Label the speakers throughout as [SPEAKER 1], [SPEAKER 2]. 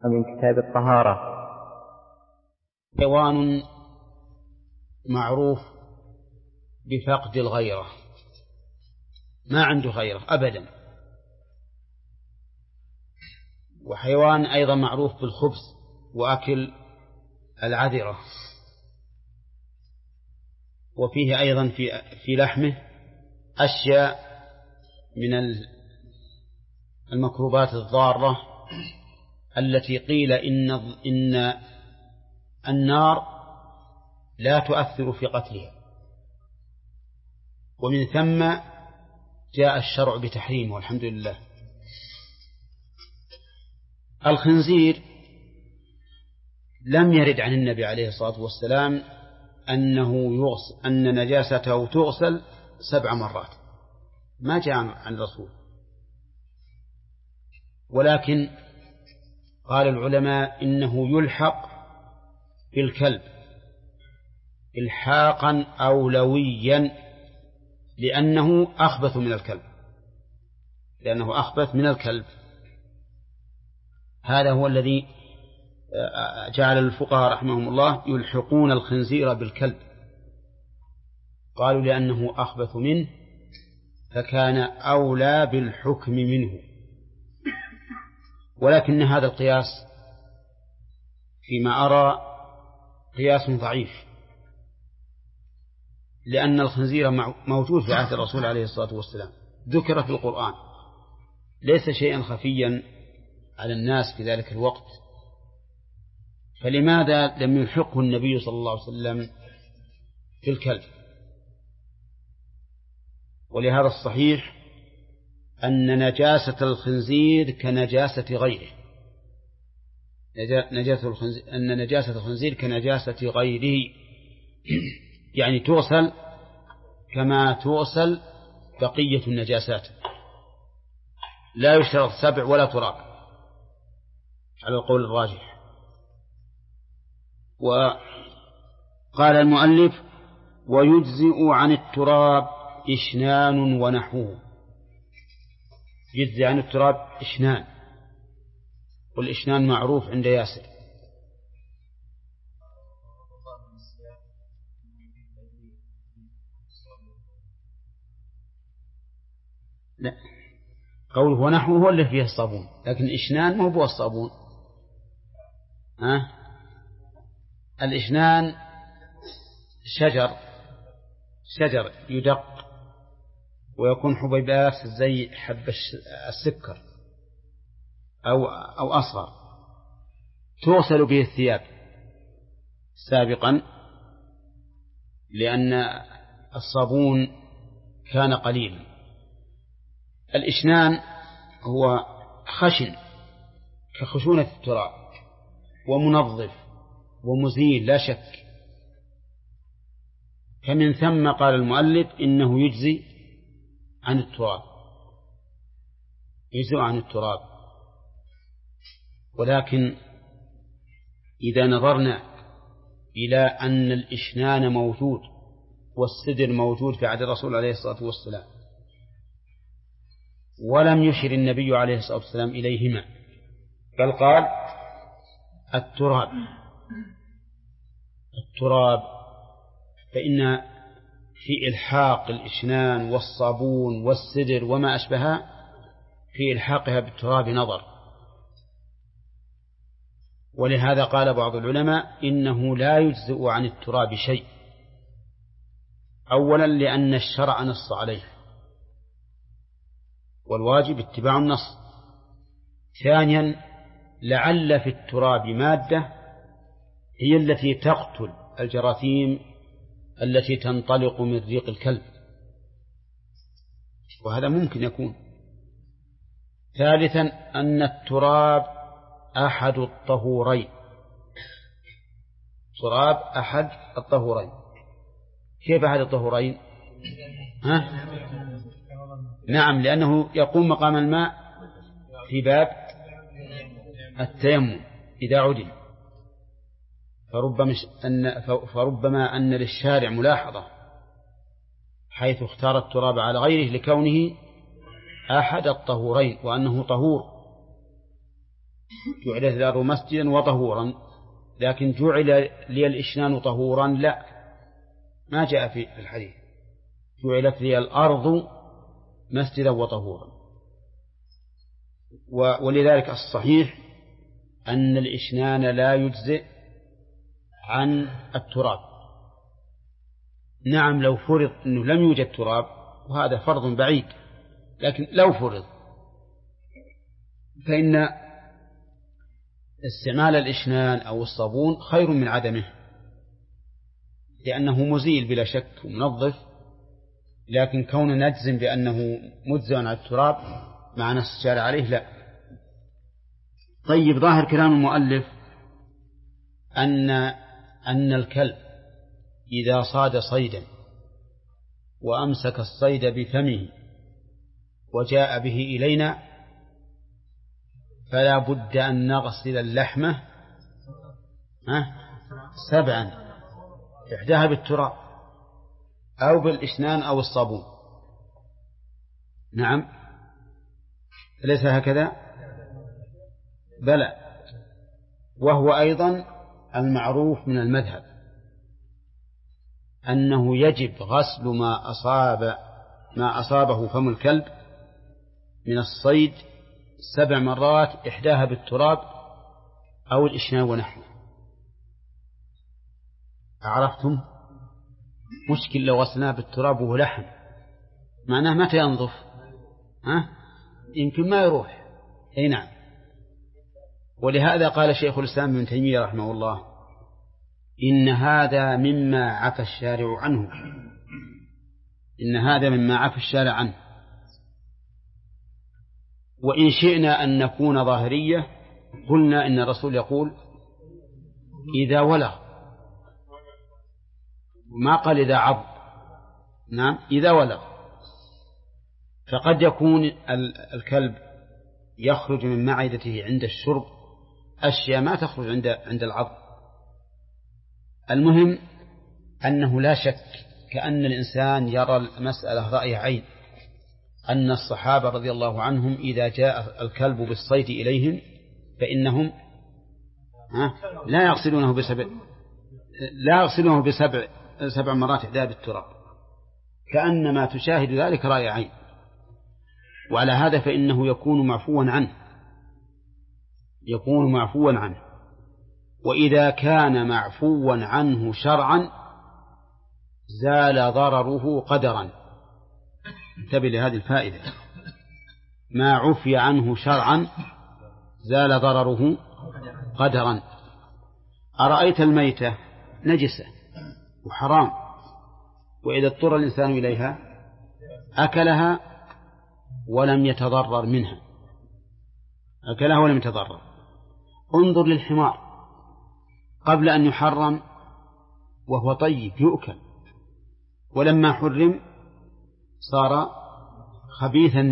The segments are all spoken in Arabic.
[SPEAKER 1] من كتاب الطهارة.
[SPEAKER 2] حيوان معروف بفقد الغيرة، ما عنده غيرة أبدا، وحيوان أيضا معروف بالخبث وأكل العذرة، وفيه أيضا في لحمه أشياء من الميكروبات الضارة التي قيل إن النار لا تؤثر في قتلها، ومن ثم جاء الشرع بتحريمه والحمد لله. الخنزير لم يرد عن النبي عليه الصلاة والسلام أن نجاسته تغسل 7 مرات، ما جاء عن الرسول، ولكن قال العلماء إنه يلحق بالكلب إلحاقا أولويا لأنه أخبث من الكلب، هذا هو الذي جعل الفقهاء رحمهم الله يلحقون الخنزير بالكلب، قالوا لأنه أخبث منه فكان أولى بالحكم منه. ولكن هذا القياس فيما أرى قياس ضعيف، لأن الخنزير موجود في عهد الرسول عليه الصلاة والسلام، ذكر في القرآن، ليس شيئا خفيا على الناس في ذلك الوقت، فلماذا لم يلحقه النبي صلى الله عليه وسلم في الكلب؟ ولهذا الصحيح أن نجاسة الخنزير كنجاسة غيره، أن نجاسة الخنزير كنجاسة غيره، يعني تغسل كما تغسل بقية النجاسات، لا يشترط 7 ولا تراب على القول الراجح. وقال المؤلف: ويجزئ عن التراب إشنان ونحوه. يجزئ عن التراب إشنان، والإشنان معروف عند ياسر. لا، قوله ونحوه هو اللي فيه الصابون، لكن إشنان ما هو الصابون. الإشنان شجر يدق ويكون حبيبات زي حب السكر أو أصغر، تغسل به الثياب سابقا لأن الصابون كان قليلا. الإشنان هو خشن كخشونة التراب ومنظف ومزيل لا شك، فمن ثم قال المؤلف إنه يجزي عن التراب. ولكن إذا نظرنا إلى أن الإشنان موجود والسدر موجود في عهد الرسول عليه الصلاة والسلام، ولم يشر النبي عليه الصلاة والسلام إليهما، بل قال التراب، فإن في إلحاق الإشنان والصابون والسدر وما أشبهها في إلحاقها بالتراب نظر. ولهذا قال بعض العلماء إنه لا يجزئ عن التراب شيء، أولا لأن الشرع نص عليه والواجب اتباع النص، ثانيا لعل في التراب مادة هي التي تقتل الجراثيم التي تنطلق من ريق الكلب، وهذا ممكن يكون. ثالثا أن التراب أحد الطهورين، تراب أحد الطهورين. كيف أحد الطهورين؟ نعم، لأنه يقوم مقام الماء في باب التيمم إذا عدم، فربما أن للشارع ملاحظة حيث اختار التراب على غيره لكونه أحد الطهورين وأنه طهور. جعلت الأرض مسجدا وطهورا، لكن جعل لي الإشنان طهورا لا، ما جاء في الحديث. جعلت لي الأرض مسجدا وطهورا. ولذلك الصحيح أن الإشنان لا يجزئ عن التراب. نعم لو فرض أنه لم يوجد تراب، وهذا فرض بعيد، لكن لو فرض فإن استعمال الإشنان أو الصابون خير من عدمه، لأنه مزيل بلا شك ومنظف، لكن كون نجزم بأنه مجزئ عن التراب مع نص الشارع عليه لا. طيب، ظاهر كلام المؤلف أن الكلب إذا صاد صيدا وأمسك الصيد بفمه وجاء به إلينا فلا بد أن نغسل اللحمة 7، إحداها بالتراب أو بالإشنان أو الصابون. نعم، ليس هكذا؟ بلى، وهو أيضا المعروف من المذهب أنه يجب غسل ما أصابه فم الكلب من الصيد 7 مرات، إحداها بالتراب أو الإشنان ونحوه. عرفتم؟ مشكل لو غسلناه بالتراب وهو لحم، معناه متى ينظف؟ يمكن ما يروح. أي نعم. ولهذا قال شيخ الإسلام ابن تيمية رحمه الله: إن هذا مما عفى الشارع عنه، إن هذا مما عفى الشارع عنه. وإن شئنا أن نكون ظاهرية قلنا إن الرسول يقول إذا ولغ، ما قال إذا عض. نعم، إذا ولغ. فقد يكون الكلب يخرج من معدته عند الشرب أشياء ما تخرج عند العض. المهم أنه لا شك كأن الإنسان يرى المسألة رأي عين، أن الصحابة رضي الله عنهم إذا جاء الكلب بالصيد إليهم فإنهم لا يغسلونه بسبع مرات إحدى بالتراب، كأنما تشاهد ذلك رأي عين. وعلى هذا فإنه يكون معفوا عنه. وإذا كان معفوا عنه شرعا زال ضرره قدرا. انتبه لهذه الفائدة: ما عفي عنه شرعا زال ضرره قدرا. أرأيت الميتة نجسة وحرام، وإذا اضطر الإنسان إليها أكلها ولم يتضرر منها، انظر للحمار قبل أن يحرم وهو طيب يؤكل، ولما حرم صار خبيثا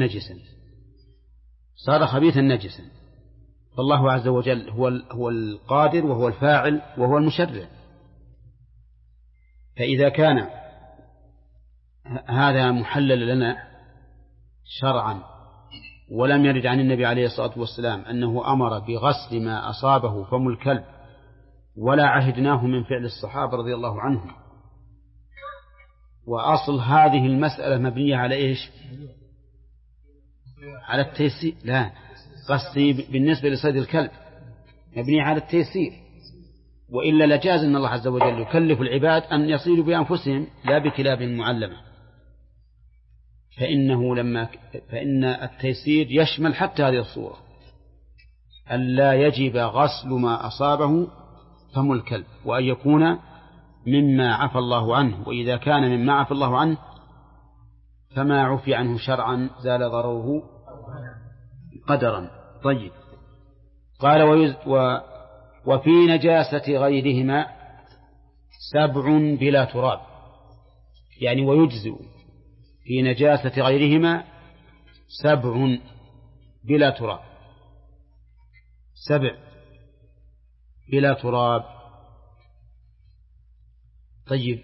[SPEAKER 2] نجسا. فالله عز وجل هو القادر وهو الفاعل وهو المشرع. فإذا كان هذا محلل لنا شرعا ولم يرد عن النبي عليه الصلاة والسلام أنه أمر بغسل ما أصابه فم الكلب ولا عهدناه من فعل الصحابة رضي الله عنهم، وأصل هذه المسألة مبنية على إيش؟ على التيسير. لا، قصدي بالنسبة لصيد الكلب مبنية على التيسير، وإلا لجاز أن الله عز وجل يكلف العباد أن يصيدوا بأنفسهم لا بكلاب معلمة. فإن التيسير يشمل حتى هذه الصورة، أن لا يجب غسل ما أصابه فم الكلب، وأن يكون مما عفى الله عنه. وإذا كان مما عفى الله عنه فما عفي عنه شرعا زال ضرره قدرا. طيب، قال وفي نجاسة غيرهما 7 بلا تراب، يعني ويجزئ في نجاسة غيرهما 7 بلا تراب، 7 بلا تراب. طيب،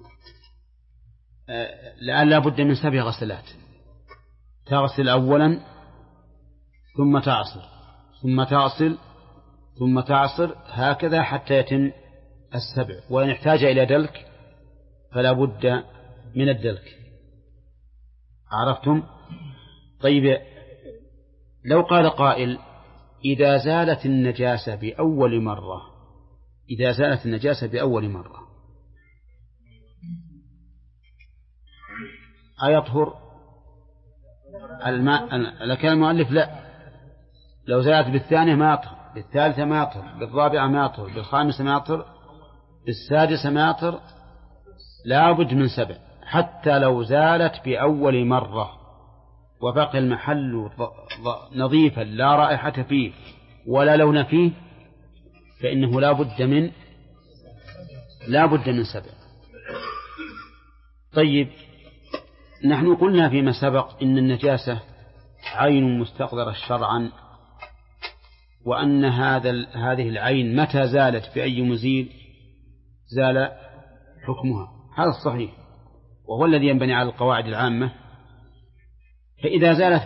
[SPEAKER 2] الآن لا بد من 7 غسلات، تغسل أولا ثم تعصر ثم تعصر هكذا حتى يتم السبع. وإن احتاج إلى دلك فلا بد من الدلك. عرفتم؟ طيب، لو قال قائل إذا زالت النجاسة بأول مرة أيطهر الماء؟ لكن المؤلف لا، لو زالت بالثانية ما يطهر، بالثالثة ما يطهر، بالرابعة ما يطهر، بالخامسة ما يطهر، بالسادسة ما يطهر، لا بد من 7. حتى لو زالت بأول مرة وبقي المحل نظيفا لا رائحة فيه ولا لون فيه فإنه لا بد من 7. طيب، نحن قلنا فيما سبق إن النجاسة عين مستقدرة شرعا، وأن هذه العين متى زالت بأي مزيل زال حكمها. هذا الصحيح وهو الذي ينبني على القواعد العامة. فإذا زالت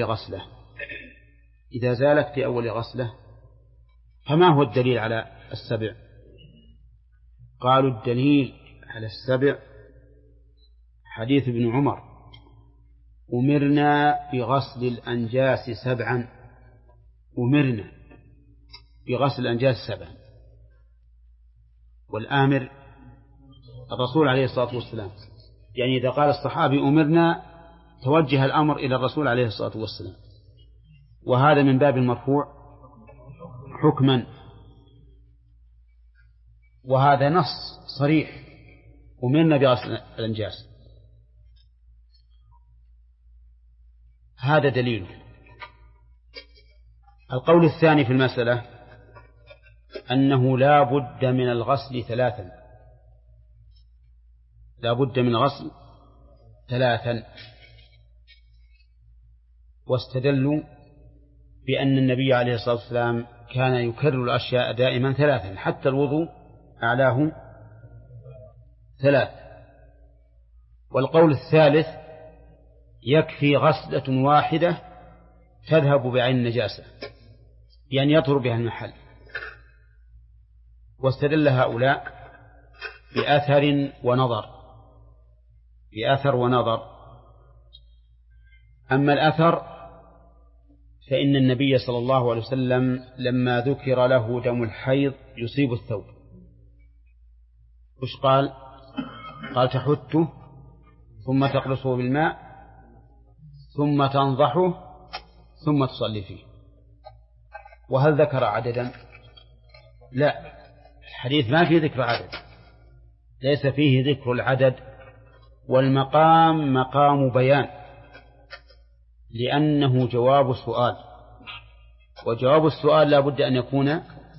[SPEAKER 2] في أول غسلة فما هو الدليل على 7؟ قالوا الدليل على 7 حديث ابن عمر: أمرنا بغسل الأنجاس 7. أمرنا بغسل الأنجاس 7، والآمر الرسول عليه الصلاة والسلام. يعني إذا قال الصحابي أمرنا توجه الأمر إلى الرسول عليه الصلاة والسلام، وهذا من باب المرفوع حكما، وهذا نص صريح: أمرنا بغسل الأنجاس. هذا دليله. القول الثاني في المسألة أنه لا بد من الغسل 3. لا بد من غسل 3، واستدلوا بأن النبي عليه الصلاة والسلام كان يكرر الأشياء دائما 3، حتى الوضوء أعلاه 3. والقول الثالث: يكفي غسلة واحدة تذهب بعين النجاسة، يعني يطهر بها المحل. واستدل هؤلاء بأثر ونظر. أما الأثر فإن النبي صلى الله عليه وسلم لما ذكر له دم الحيض يصيب الثوب وش قال؟ تحته ثم تقلصه بالماء ثم تنضحه ثم تصلي فيه. وهل ذكر عددا؟ لا، الحديث ما فيه ذكر عدد، ليس فيه ذكر العدد. والمقام مقام بيان، لأنه جواب السؤال، وجواب السؤال لا بد أن يكون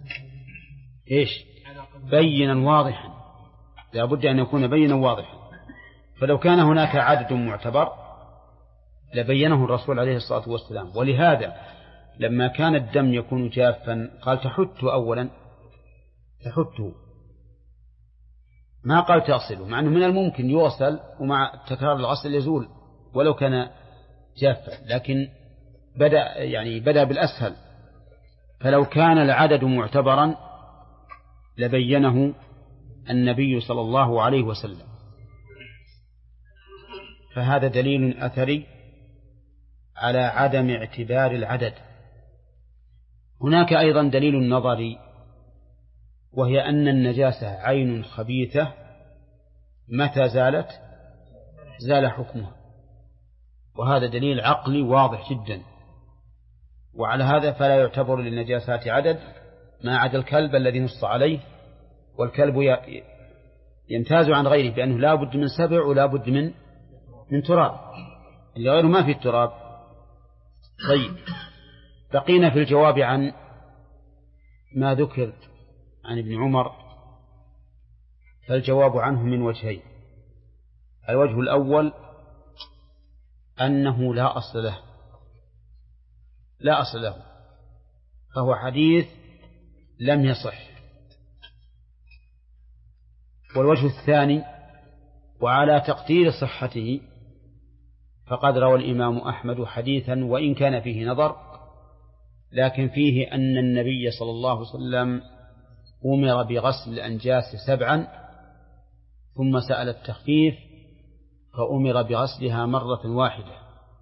[SPEAKER 2] بينا واضحا، لا بد أن يكون بينا واضحا. فلو كان هناك عدد معتبر لبينه الرسول عليه الصلاة والسلام. ولهذا لما كان الدم يكون جافا قال تحته أولا، تحته، ما قال تغسله، مع أنه من الممكن يغسل ومع تكرار الغسل يزول ولو كان جافا، لكن بدأ بالأسهل. فلو كان العدد معتبرا لبينه النبي صلى الله عليه وسلم. فهذا دليل أثري على عدم اعتبار العدد. هناك أيضا دليل نظري، وهي أن النجاسة عين خبيثة متى زالت زال حكمها، وهذا دليل عقلي واضح جدا. وعلى هذا فلا يعتبر للنجاسات عدد ما عدا الكلب الذي نص عليه، والكلب يمتاز عن غيره بأنه لا بد من 7 ولا بد من تراب، اللي غيره ما في التراب. طيب، بقينا في الجواب عن ما ذكر عن ابن عمر. فالجواب عنه من وجهين: الوجه الأول أنه لا أصل له، فهو حديث لم يصح. والوجه الثاني: وعلى تقدير صحته فقد روى الإمام أحمد حديثا وإن كان فيه نظر لكن فيه أن النبي صلى الله عليه وسلم أمر بغسل الأنجاس 7 ثم سأل التخفيف فأمر بغسلها مرة واحدة،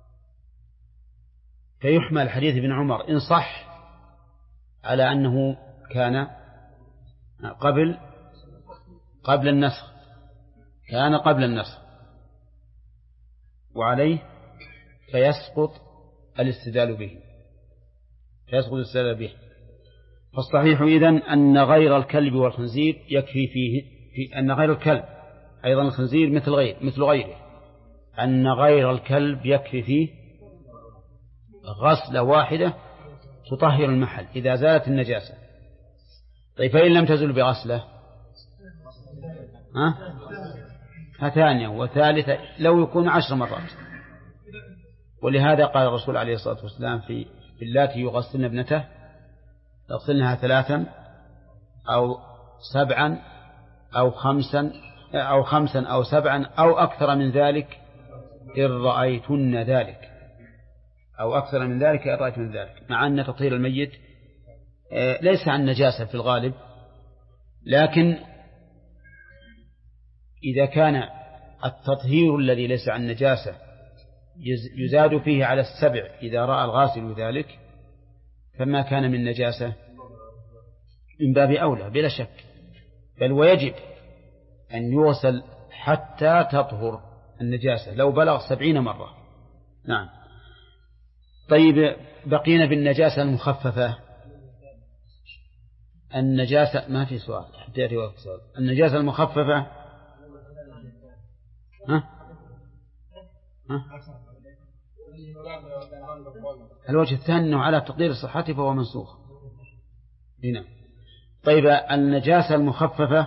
[SPEAKER 2] فيحمل حديث ابن عمر إن صح على أنه كان قبل النسخ، كان قبل النسخ، وعليه فيسقط الاستدلال به. فالصحيح إذن أن غير الكلب والخنزير يكفي في أن غير الكلب أيضا الخنزير مثل غيره، أن غير الكلب يكفي فيه غسلة واحدة تطهر المحل إذا زالت النجاسة. طيب فإن لم تزل بغسلة ثانية وثالثة لو يكون 10 مرات. ولهذا قال الرسول عليه الصلاة والسلام في اللاتي يغسلن ابنته يغسلنها 3 أو 7 أو 5 أو 7 أو أكثر من ذلك إن رأيتن ذلك، أو أكثر من ذلك إن رأيتن ذلك، مع أن تطهير الميت ليس عن نجاسة في الغالب، لكن إذا كان التطهير الذي ليس عن نجاسة يزاد فيه على 7 إذا رأى الغاسل ذلك، فما كان من نجاسة من باب أولى بلا شك، بل ويجب أن يغسل حتى تطهر النجاسة لو بلغ 70 مرة. نعم. طيب بقينا بالنجاسة المخففة. النجاسة ما في سؤال حتى يأتي وقت سؤال. النجاسة المخففة الوجه الثاني أنه على تقدير صحته فهو منسوخ هنا. طيب النجاسة المخففة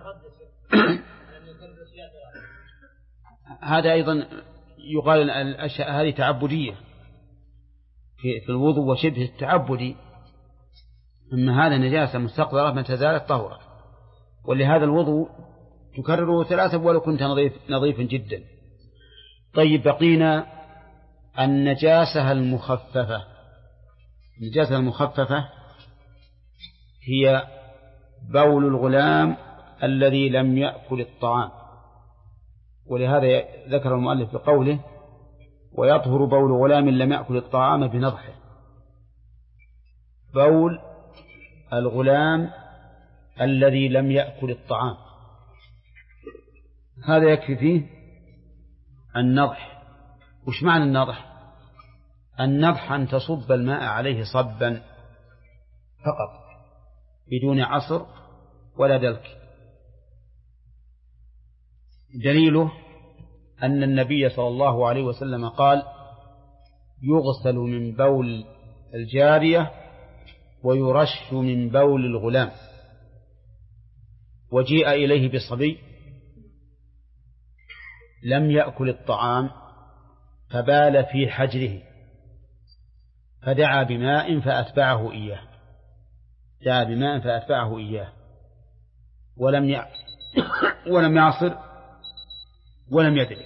[SPEAKER 2] هذا أيضا يقال الأشياء هذه تعبدية في الوضوء وشبه التعبدي، أما هذا نجاسة مستقذرة متى زالت طهرت، ولهذا الوضوء تكرره 3 ولو كنت نظيفا جدا. طيب بقينا النجاسة المخففة. النجاسة المخففة هي بول الغلام الذي لم يأكل الطعام، ولهذا ذكر المؤلف بقوله ويطهر بول غلام لم يأكل الطعام بنضحه. بول الغلام الذي لم يأكل الطعام هذا يكفي فيه النضح. وش معنى النضح؟ النضح أن تصب الماء عليه صبا فقط بدون عصر ولا دلك. دليله أن النبي صلى الله عليه وسلم قال يغسل من بول الجارية ويرش من بول الغلام. وجيء إليه بصبي لم يأكل الطعام فبال في حجره فدعا بماء فأتبعه إياه ولم يعصر ولم يدرك.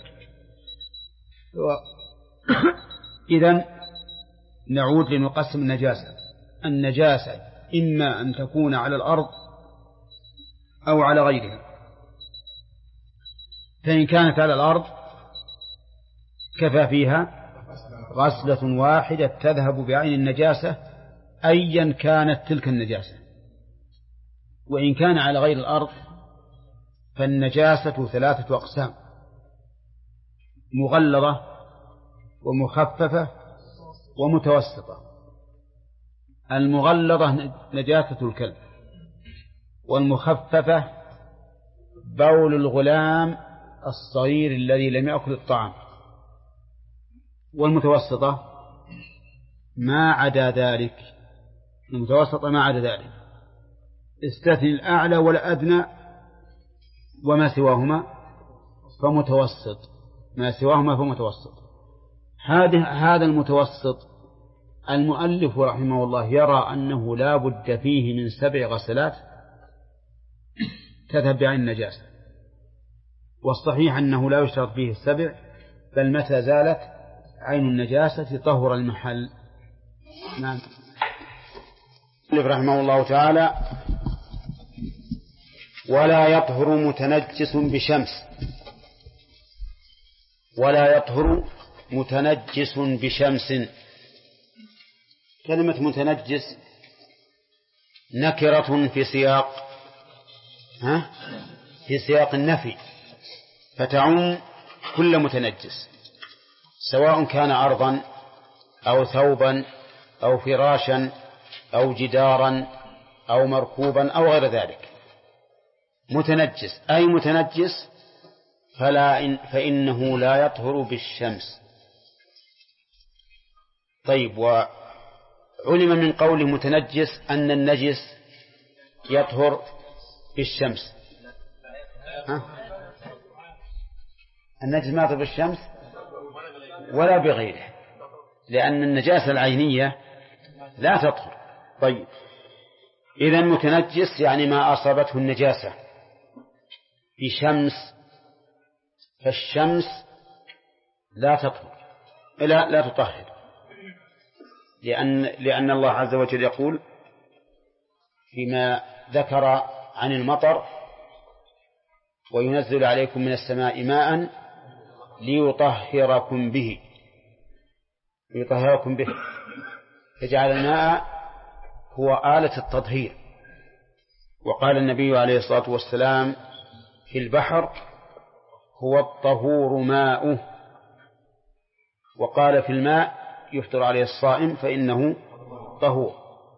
[SPEAKER 2] إذن نعود لنقسم النجاسة إما أن تكون على الأرض أو على غيرها. فإن كانت على الأرض كفى فيها غسلة واحدة تذهب بعين النجاسة أيا كانت تلك النجاسة. وإن كان على غير الأرض فالنجاسة 3 أقسام: مغلظة ومخففة ومتوسطة. المغلظة نجاسة الكلب، والمخففة بول الغلام الصغير الذي لم يأكل الطعام، والمتوسطة ما عدا ذلك. استثني الأعلى والأدنى وما سواهما فمتوسط. هذا المتوسط المؤلف رحمه الله يرى أنه لا بد فيه من 7 غسلات تذهب بعين النجاسة، والصحيح أنه لا يشترط فيه 7، بل متى زالت عين النجاسة طهر المحل. نعم. رحمه الله تعالى: ولا يطهر متنجس بشمس. ولا يطهر متنجس بشمس. كلمة متنجس نكرة في سياق النفي، فتعم كل متنجس، سواء كان أرضا أو ثوبا أو فراشا أو جدارا أو مركوبا أو غير ذلك. متنجس أي متنجس فإنه لا يطهر بالشمس. طيب، وعلم من قوله متنجس أن النجس يطهر بالشمس. النجس ما يطهر بالشمس ولا بغيره، لأن النجاسة العينية لا تطهر. طيب، إذن متنجس يعني ما أصابته النجاسة بشمس، فالشمس لا تطهر لا تطهر، لأن الله عز وجل يقول فيما ذكر عن المطر: وينزل عليكم من السماء ماء ليطهركم به. فجعل الماء هو آلة التطهير. وقال النبي عليه الصلاة والسلام في البحر: هو الطهور ماؤه. وقال في الماء يفطر عليه الصائم فإنه طهور،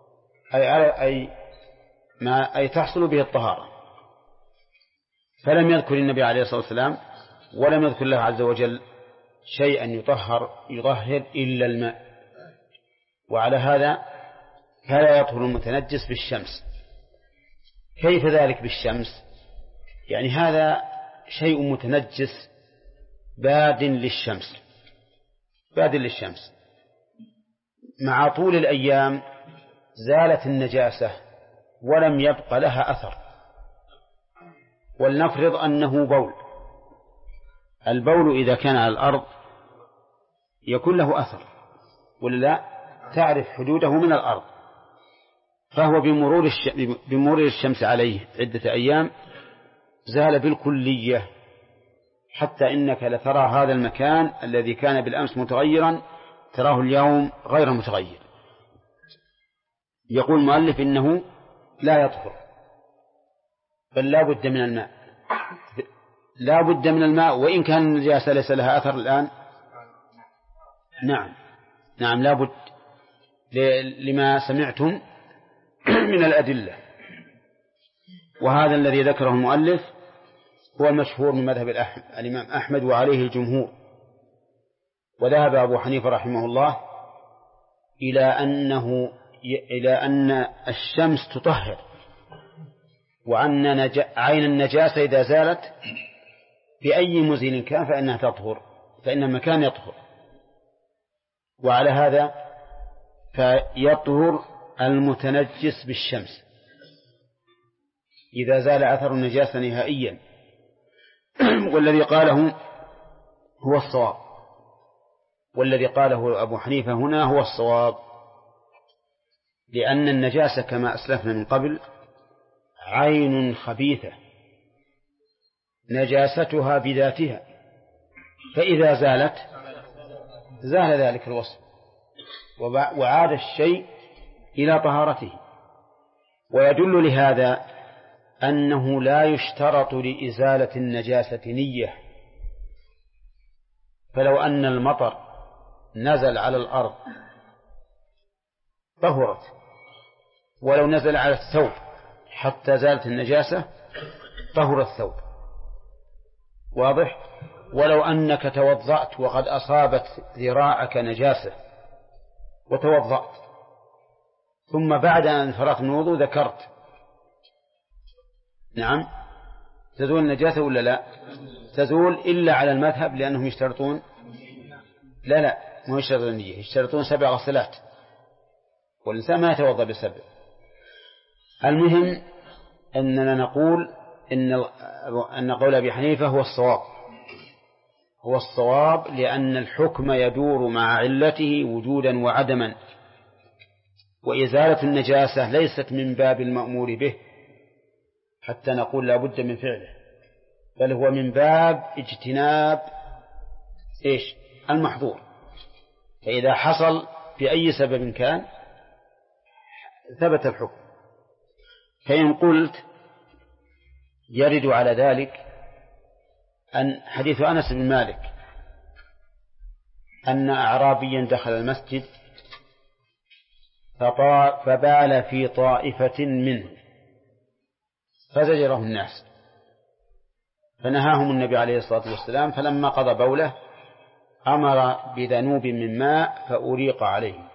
[SPEAKER 2] أي تحصل به الطهارة. فلم يذكر النبي عليه الصلاة والسلام ولم يذكر الله عز وجل شيئا يطهر إلا الماء. وعلى هذا فلا يطهر المتنجس بالشمس. كيف ذلك بالشمس؟ يعني هذا شيء متنجس باد للشمس، مع طول الأيام زالت النجاسة ولم يبق لها أثر. ولنفرض أنه بول. البول إذا كان على الأرض يكون له أثر، ولا تعرف حدوده من الأرض، فهو بمرور الشمس عليه عدة أيام زال بالكلية، حتى إنك لترى هذا المكان الذي كان بالأمس متغيرا تراه اليوم غير متغير. يقول المؤلف إنه لا يطهر، بل لا بد من الماء وإن كان النجاسة ليس لها أثر الآن. نعم لا بد، لما سمعتم من الأدلة. وهذا الذي ذكره المؤلف هو المشهور من مذهب الإمام أحمد وعليه الجمهور. وذهب أبو حنيفة رحمه الله إلى أن الشمس تطهر، وأن عين النجاسة إذا زالت بأي مزيل كان فإنها تطهر، فإن المكان يطهر. وعلى هذا فيطهر المتنجس بالشمس إذا زال أثر النجاسة نهائيا. والذي قاله هو الصواب، والذي قاله أبو حنيفة هنا هو الصواب، لأن النجاسة كما أسلفنا من قبل عين خبيثة نجاستها بذاتها، فإذا زالت زال ذلك الوصف وعاد الشيء إلى طهارته. ويدل لهذا أنه لا يشترط لإزالة النجاسة نية. فلو أن المطر نزل على الأرض طهرت، ولو نزل على الثوب حتى زالت النجاسة طهر الثوب. واضح؟ ولو أنك توضأت وقد أصابت ذراعك نجاسة وتوضأت، ثم بعد أن فرغت من الوضوء ذكرت، نعم تزول النجاسة ولا لا؟ تزول، إلا على المذهب لأنهم يشترطون لا مو يشترطون النية، يشترطون 7 غسلات، والإنسان ما يتوضأ ب7. المهم أننا نقول أن قول أبي حنيفة هو الصواب، لأن الحكم يدور مع علته وجودا وعدما، وإزالة النجاسة ليست من باب المأمور به حتى نقول لا بد من فعله، بل هو من باب اجتناب المحظور. فإذا حصل بأي سبب كان ثبت الحكم. فإن قلت يرد على ذلك أن حديث أنس بن مالك أن أعرابيا دخل المسجد فبال في طائفة منه فزجره الناس فنهاهم النبي عليه الصلاة والسلام، فلما قضى بوله أمر بذنوب من ماء فأريق عليه.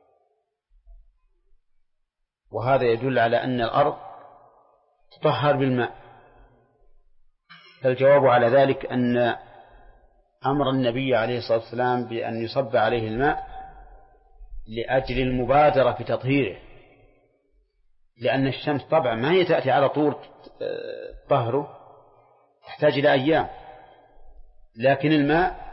[SPEAKER 2] وهذا يدل على أن الأرض تطهر بالماء. فالجواب على ذلك أن أمر النبي عليه الصلاة والسلام بأن يصب عليه الماء لأجل المبادرة في تطهيره، لأن الشمس طبعا ما هي تأتي على طول طهره، تحتاج إلى أيام، لكن الماء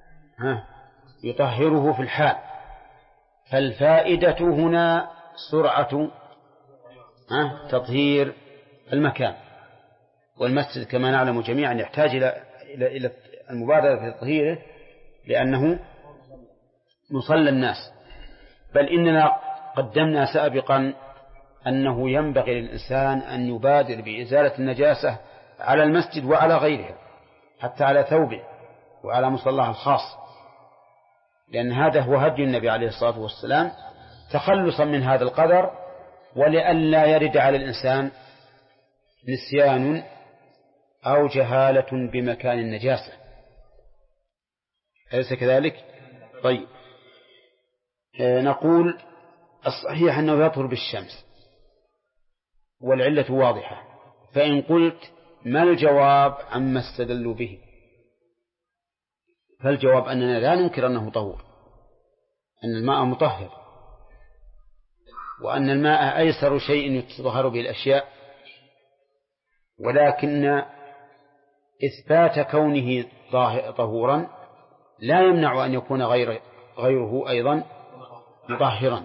[SPEAKER 2] يطهره في الحال. فالفائدة هنا سرعة تطهير المكان، والمسجد كما نعلم جميعا يحتاج إلى المبادرة في تطهيره لأنه مصلى الناس. بل إننا قدمنا سابقا أنه ينبغي للإنسان أن يبادر بإزالة النجاسة على المسجد وعلى غيره، حتى على ثوبه وعلى مصلاه الخاص، لأن هذا هو هدي النبي عليه الصلاة والسلام تخلصا من هذا القدر، ولئلا يرد على الإنسان نسيان أو جهالة بمكان النجاسة. أليس كذلك؟ طيب، نقول الصحيح أنه يطهر بالشمس والعلة واضحة. فإن قلت ما الجواب عما استدلوا به؟ فالجواب أننا لا ننكر أنه طهور، أن الماء مطهر، وأن الماء أيسر شيء يتطهر به الأشياء، ولكن إثبات كونه طهورا لا يمنع أن يكون غيره أيضا مطهرا،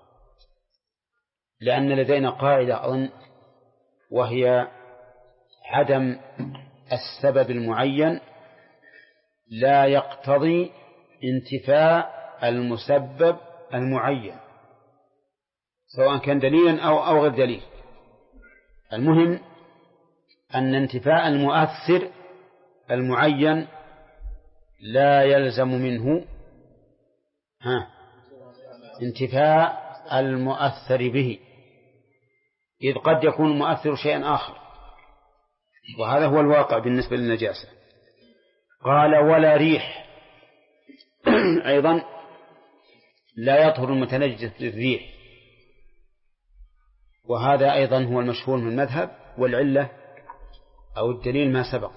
[SPEAKER 2] لأن لدينا قاعدة أظن وهي عدم السبب المعين لا يقتضي انتفاء المسبب المعين، سواء كان دليلا أو غير دليل. المهم أن انتفاء المؤثر المعين لا يلزم منه انتفاء المؤثر به، إذ قد يكون المؤثر شيئا آخر، وهذا هو الواقع بالنسبة للنجاسة. قال ولا ريح أيضا لا يطهر المتنجس بالريح، وهذا أيضا هو المشهور من المذهب، والعلة أو الدليل ما سبق.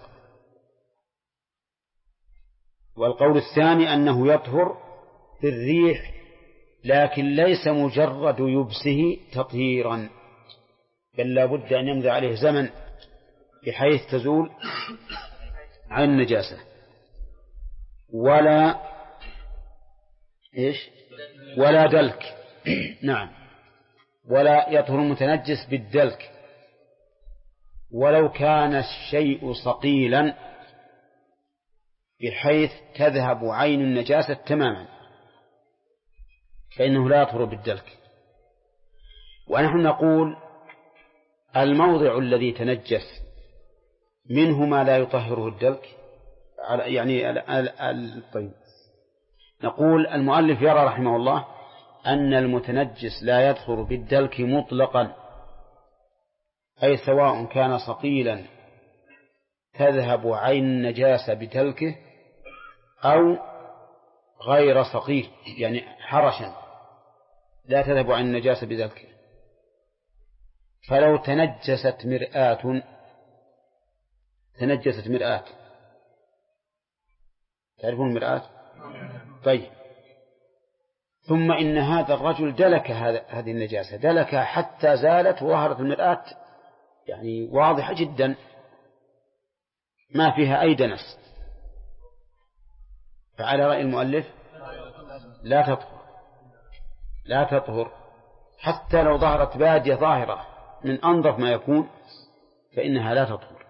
[SPEAKER 2] والقول الثاني أنه يطهر بالريح، لكن ليس مجرد يبسه تطهيرا، بل لا بد أن يمضي عليه زمن بحيث تزول عن النجاسة. ولا دلك نعم، ولا يطهر المتنجس بالدلك ولو كان الشيء صقيلا بحيث تذهب عين النجاسة تماما، فإنه لا يطهر بالدلك. ونحن نقول الموضع الذي تنجس منه ما لا يطهره الدلك، يعني طيب، نقول المؤلف يرى رحمه الله أن المتنجس لا يطهر بالدلك مطلقا، أي سواء كان صقيلا تذهب عين النجاسة بدلكه أو غير صقيل، يعني حرشا لا تذهب عين النجاسة بدلكه. فلو تنجست مرآة، تعرفون المرآة؟ طيب، ثم إن هذا الرجل دلك هذه النجاسة، دلكها حتى زالت وظهرت المرآة يعني واضحة جدا ما فيها أي دنس، فعلى رأي المؤلف لا تطهر حتى لو ظهرت بادية ظاهرة من أنظف ما يكون فإنها لا تطهر.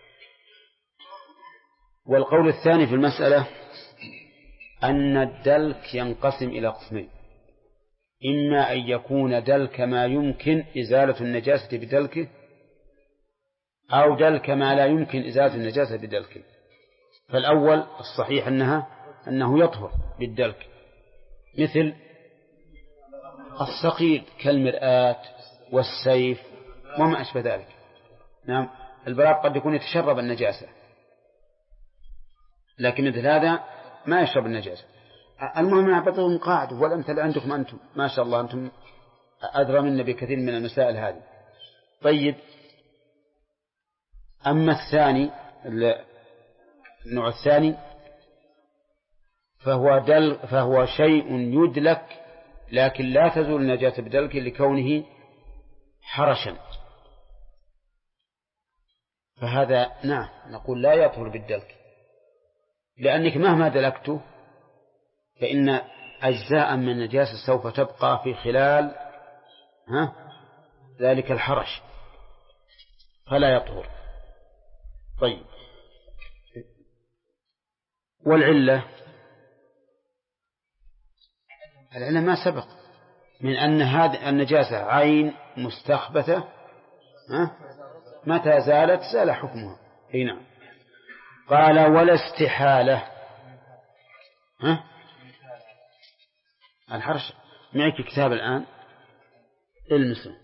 [SPEAKER 2] والقول الثاني في المسألة أن الدلك ينقسم إلى قسمين: إما أن يكون دلك ما يمكن إزالة النجاسة بدلكه، أو دلك ما لا يمكن إزالة النجاسة بدلكه. فالأول الصحيح أنه يطهر بالدلك، مثل الصقيل كالمرآة والسيف وما أشبه ذلك. نعم، البراق قد يكون يتشرب النجاسة، لكن مثل هذا ما يشرب النجاسة. المهم أعبطهم قاعدة، والأمثل عندكم أنتم ما شاء الله، أنتم أدرى منا بكثير من المسائل هذه. طيب، أما الثاني، النوع الثاني، فهو شيء يدلك لكن لا تزول النجاسة بدلك لكونه حرشا، فهذا نعم نقول لا يطهر بالدلك، لأنك مهما دلكته فإن أجزاء من النجاسة سوف تبقى في خلال ذلك الحرش فلا يطهر. طيب، والعلة ما سبق من أن هذه النجاسة عين مستخبثة، متى زالت زال حكمها. هنا قال ولا استحالة. الحرش معك كتاب الآن المسه،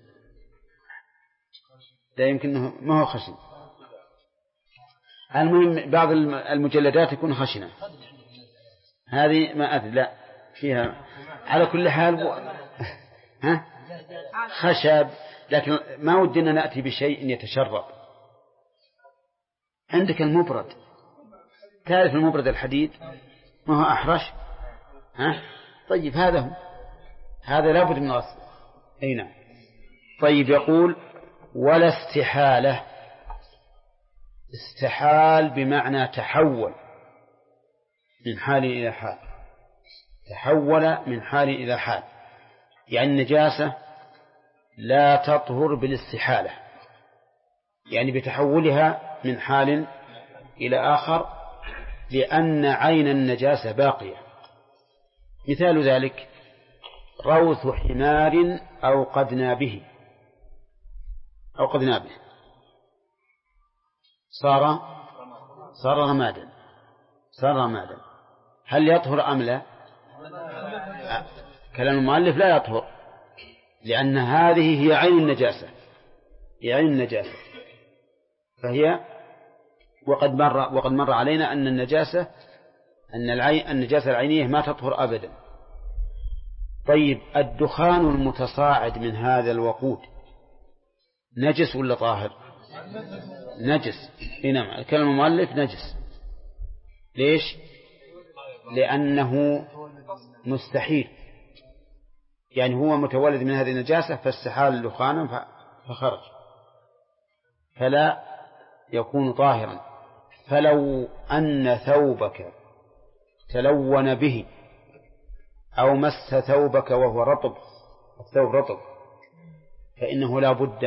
[SPEAKER 2] لا يمكن ما هو خشن. المهم بعض المجلدات يكون خشنة، هذه ما أدري، لا فيها على كل حال خشب، لكن ما ودنا نأتي بشيء يتشرب. عندك المبرد، تعرف المبرد الحديد ما هو أحرش؟ طيب هذا لابد من غسل. أي نعم. طيب، يقول ولا استحالة. استحال بمعنى تحول من حال إلى حال، تحول من حال إلى حال، يعني النجاسة لا تطهر بالاستحالة، يعني بتحولها من حال إلى آخر، لأن عين النجاسة باقية. مثال ذلك روث حمار أوقدنا به صار رمادا، هل يطهر أم لا؟ كلام المؤلف لا يطهر، لأن هذه هي عين النجاسة، فهي وقد مر علينا أن النجاسة النجاسة العينية ما تطهر أبدا. طيب، الدخان المتصاعد من هذا الوقود نجس ولا طاهر؟ نجس. نعم، الكلام المؤلف نجس. ليش؟ لأنه مستحيل، يعني هو متولد من هذه النجاسة فاستحال دخانا فخرج، فلا يكون طاهرا. فلو أن ثوبك تلون به أو مس ثوبك وهو رطب، الثوب رطب، فإنه لا بد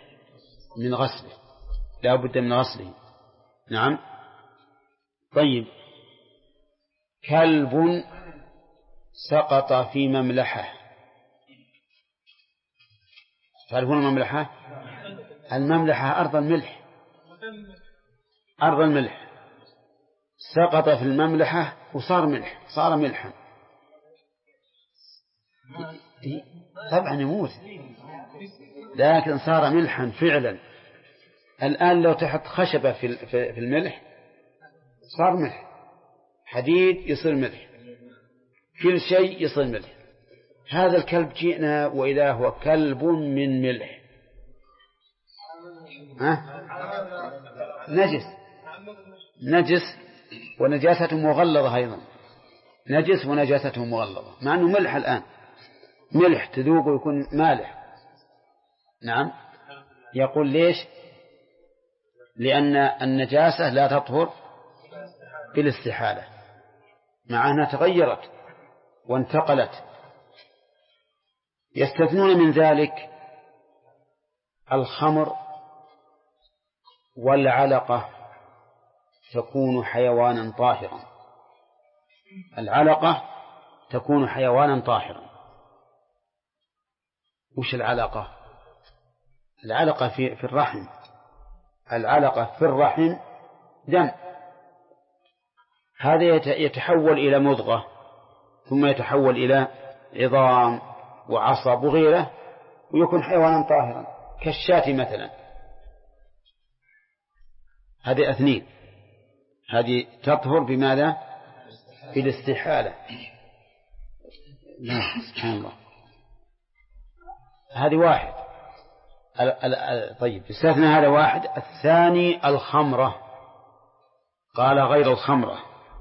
[SPEAKER 2] من غسله. نعم. طيب، كلب سقط في مملحة. تعرفون المملحة أرض الملح، سقط في المملحة وصار صار ملحا، طبعا يموت، لكن صار ملحا فعلا. الآن لو تحط خشبة في الملح صار ملح، حديد يصير ملح، كل شيء يصير ملح. هذا الكلب جئنا وإذا هو كلب من ملح، نجس ونجاسته مغلظة أيضا، نجس ونجاسته مغلظة، مع أنه ملح الآن، ملح تذوق ويكون مالح. نعم. يقول ليش؟ لأن النجاسة لا تطهر بالاستحالة، مع أنها تغيرت وانتقلت. يستثنون من ذلك الخمر والعلقة تكون حيوانا طاهرا. العلقة تكون حيوانا طاهرا. وش العلقة؟ العلقة في الرحم. العلقة في الرحم دم، هذا يتحول إلى مضغة، ثم يتحول إلى عظام وعصب وغيره، ويكون حيوانا طاهرا كالشاة مثلا. هذه أثنين، هذه تطهر بماذا؟ بالاستحالة. لا سبحان الله، هذه واحد. طيب استثنى هذا واحد. الثاني الخمرة، قال غير الخمرة.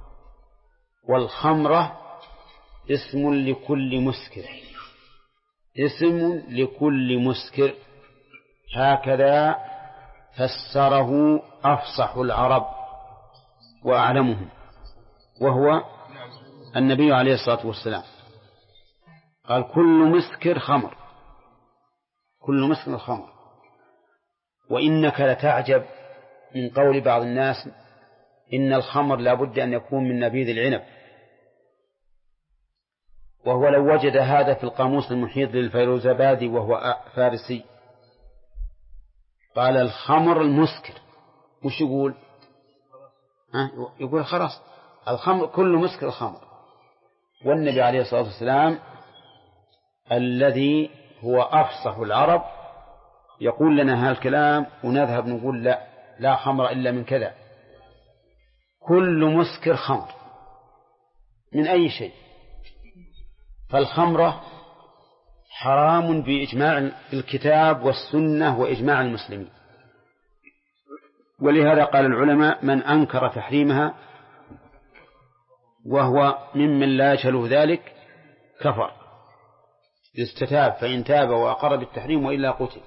[SPEAKER 2] والخمرة اسم لكل مسكر، اسم لكل مسكر، هكذا فسره أفصح العرب وأعلمهم، وهو النبي عليه الصلاة والسلام. قال كل مسكر خمر، كل مسكر خمر. وإنك لتعجب من قول بعض الناس إن الخمر لا بد أن يكون من نبيذ العنب، وهو لو وجد هذا في القاموس المحيط للفيروزبادي وهو فارسي قال الخمر المسكر، وش يقول؟ يقول خلاص الخمر كل مسكر خمر. والنبي عليه الصلاة والسلام الذي هو أفصح العرب يقول لنا هالكلام، ونذهب نقول لا خمر إلا من كذا. كل مسكر خمر من أي شيء. فالخمرة حرام بإجماع الكتاب والسنة وإجماع المسلمين. ولهذا قال العلماء من أنكر تحريمها وهو ممن لا يشهله ذلك كفر، استتاب فإن تاب وأقر بالتحريم وإلا قتل.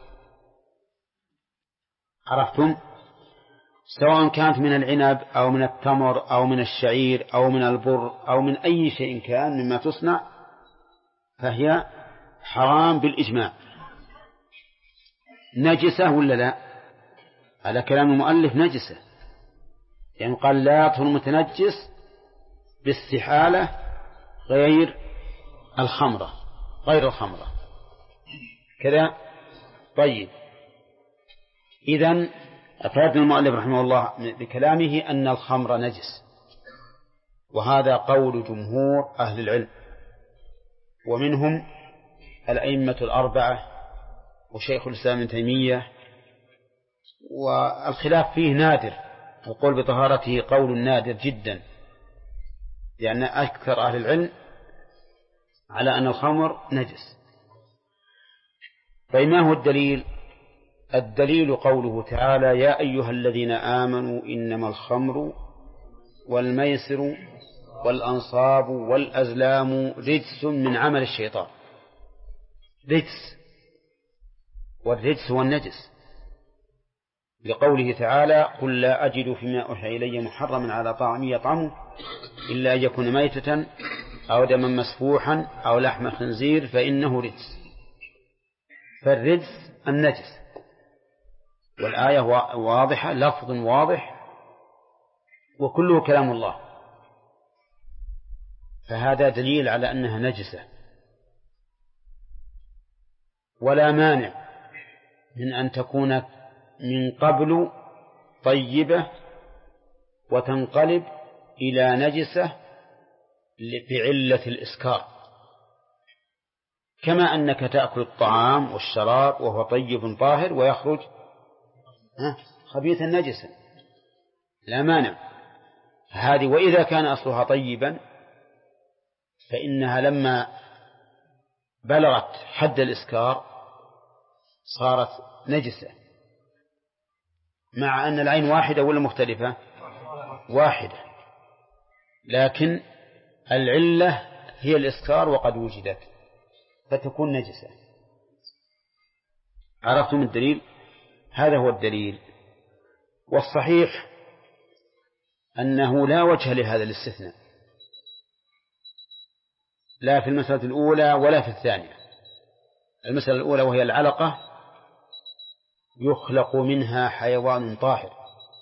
[SPEAKER 2] عرفتم؟ سواء كانت من العنب أو من التمر أو من الشعير أو من البر أو من أي شيء كان مما تصنع فهي حرام بالإجماع. نجسة ولا لا؟ على كلام المؤلف نجسة، يعني قال لا يطهر المتنجس باستحالة غير الخمرة، غير الخمرة كذا. طيب إذن أفاد المؤلف رحمه الله بكلامه أن الخمر نجس، وهذا قول جمهور أهل العلم، ومنهم الأئمة الأربعة وشيخ الإسلام ابن تيمية. والخلاف فيه نادر، القول بطهارته قول نادر جدا، لأن أكثر أهل العلم على أن الخمر نجس. فما هو الدليل؟ الدليل قوله تعالى يا أيها الذين آمنوا إنما الخمر والميسر والأنصاب والأزلام رجس من عمل الشيطان. رجس، والرجس هو النجس، لقوله تعالى قل لا أجد فيما أوحي إلي محرما على طاعم يطعمه إلا أن يكون ميتة أو دما مسفوحا أو لحم خنزير فإنه رجس. فالرجس النجس، والآية واضحة، لفظ واضح، وكله كلام الله، فهذا دليل على أنها نجسة. ولا مانع من أن تكون من قبل طيبة وتنقلب إلى نجسة بعلة الإسكار، كما أنك تأكل الطعام والشراب وهو طيب طاهر ويخرج خبيثا نجسا، لا مانع هذه. وإذا كان أصلها طيبا فإنها لما بلغت حد الإسكار صارت نجسة، مع أن العين واحدة ولا مختلفة؟ واحدة، لكن العلة هي الإسكار وقد وجدت فتكون نجسة. عرفتم الدليل؟ هذا هو الدليل. والصحيح أنه لا وجه لهذا الاستثناء، لا في المسألة الأولى ولا في الثانية، المسألة الأولى وهي العلقة يخلق منها حيوان طاهر،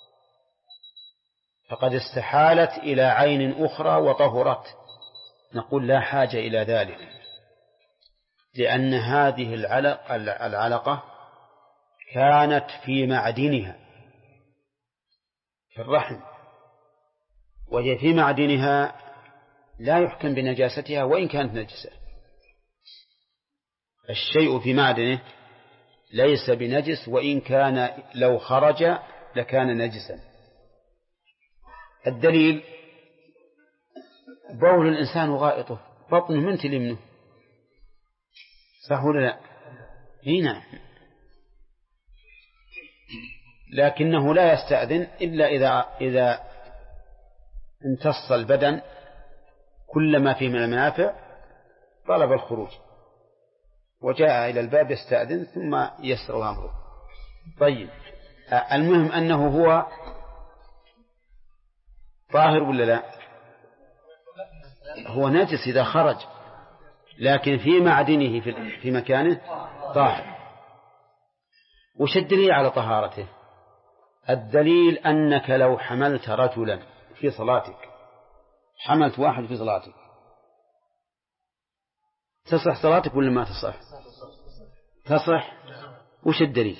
[SPEAKER 2] فقد استحالت إلى عين أخرى وطهرت، نقول لا حاجة إلى ذلك، لأن هذه العلقة كانت في معدنها في الرحم، وهي في معدنها لا يحكم بنجاستها وإن كانت نجسة. الشيء في معدنه ليس بنجس وإن كان لو خرج لكان نجسا. الدليل بول الإنسان وغائطه، بطنه منتلي منه، صح ولا لا؟ هنا لكنه لا يستأذن إلا إذا امتص البدن كل ما فيه من المنافع طلب الخروج وجاء إلى الباب يستأذن ثم يسر أمره. طيب، المهم أنه هو طاهر ولا لا؟ هو نجس إذا خرج، لكن في معدنه في مكانه طاهر. وش الدليل على طهارته؟ الدليل أنك لو حملت رجلا في صلاتك، حملت واحد في صلاتك، تصح صلاتك ولا ما تصح؟ تصح. وش الدليل؟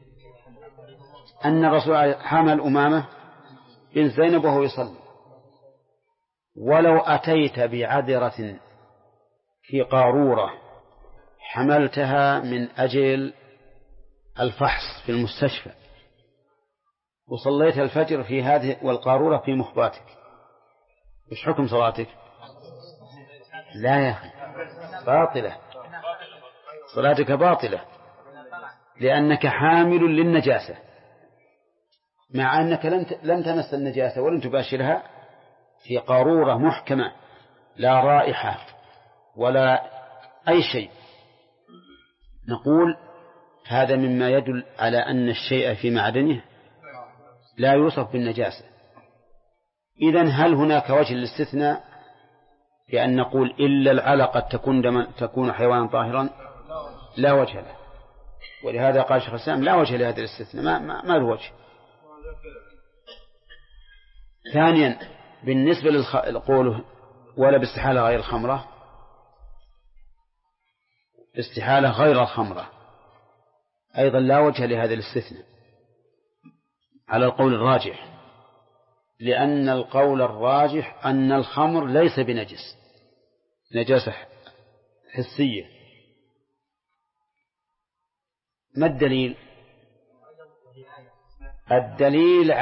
[SPEAKER 2] أن الرسول حمل أمامة بن زينب وهو يصلي. ولو أتيت بعذرة في قارورة حملتها من أجل الفحص في المستشفى وصليت الفجر في هذه والقارورة في مخباتك، وش حكم صلاتك؟ لا يا أخي، باطلة، صلاتك باطلة، لأنك حامل للنجاسة، مع أنك لم تمس النجاسة ولم تباشرها في قارورة محكمة لا رائحة ولا أي شيء. نقول هذا مما يدل على أن الشيء في معدنه لا يوصف بالنجاسة. إذن هل هناك وجه للاستثناء بأن نقول إلا العلقة تكون حيوانا طاهرا؟ لا وجه له، ولهذا قال شيخ الإسلام لا وجه لهذا الاستثناء، ما له وجه. ثانيا، بالنسبة لقوله ولا باستحالة غير الخمرة، استحالة غير الخمرة أيضا لا وجه لهذا الاستثناء على القول الراجح، لأن القول الراجح أن الخمر ليس بنجس، نجاسة حسية. ما الدليل؟ الدليل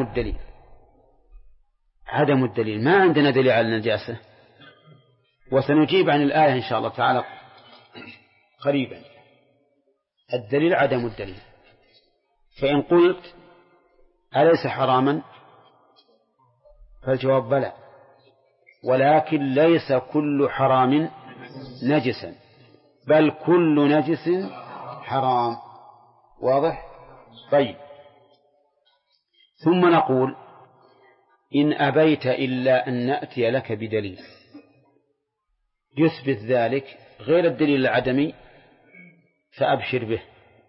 [SPEAKER 2] عدم الدليل، ما عندنا دليل على النجاسة، وسنجيب عن الآية إن شاء الله تعالى قريبا. الدليل عدم الدليل. فإن قلت أليس حراما؟ فالجواب بلى، ولكن ليس كل حرام نجسا، بل كل نجس حرام. واضح؟ طيب، ثم نقول إن أبيت إلا أن نأتي لك بدليل يثبت ذلك غير الدليل العدمي فأبشر به.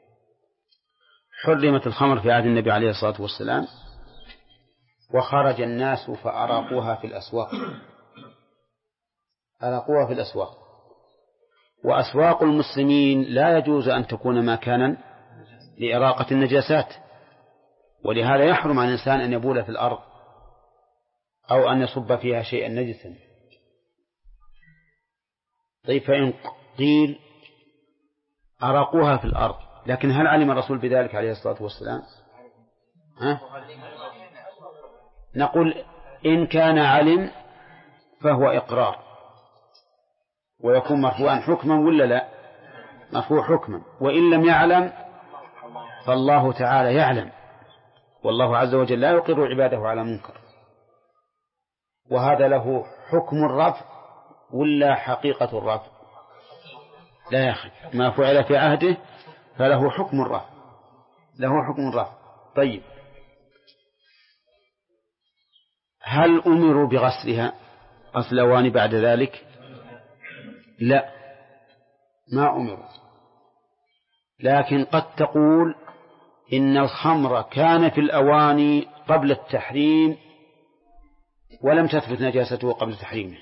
[SPEAKER 2] حرمت الخمر في عهد النبي عليه الصلاة والسلام، وخرج الناس فأراقوها في الأسواق، أراقوها في الأسواق، وأسواق المسلمين لا يجوز أن تكون مكانا لإراقة النجاسات، ولهذا يحرم على الإنسان أن يبول في الأرض أو أن يصب فيها شيئا نجسا. طيب، فإن قيل أراقوها في الأرض، لكن هل علم الرسول بذلك عليه الصلاة والسلام؟ نقول إن كان علم فهو إقرار ويكون مرفوعا حكما ولا لا؟ مرفوع حكما. وإن لم يعلم فالله تعالى يعلم، والله عز وجل لا يقر عباده على منكر، وهذا له حكم الرفع ولا حقيقة الرفع؟ لا يا أخي، ما فعل في عهده فله حكم الرفع، له حكم الرفع. طيب، هل أمروا بغسلها غسل أواني بعد ذلك؟ لا، ما أمروا، لكن قد تقول إن الخمر كان في الأواني قبل التحريم ولم تثبت نجاسته قبل تحريمه.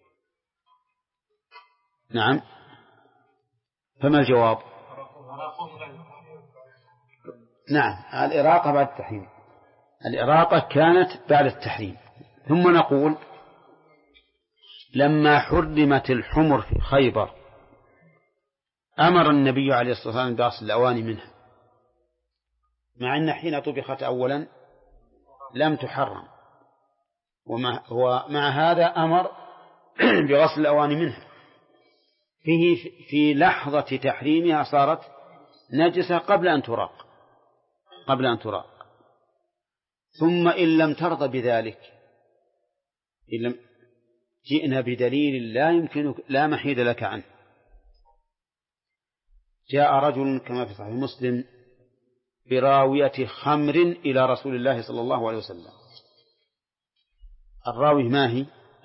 [SPEAKER 2] نعم، فما الجواب؟ نعم، الإراقة بعد التحريم، الإراقة كانت بعد التحريم. ثم نقول لما حرمت الحمر في خيبر أمر النبي عليه الصلاة والسلام بغسل الأواني منها، مع أن حين طبخت أولا لم تحرم، ومع هذا أمر بغسل الأواني منها. في لحظة تحريمها صارت نجسة قبل أن تراق. ثم إن لم ترضى بذلك، جئنا بدليل لا محيد لك عنه. جاء رجل كما في صحيح مسلم براوية خمر إلى رسول الله صلى الله عليه وسلم. الراوية ما هي؟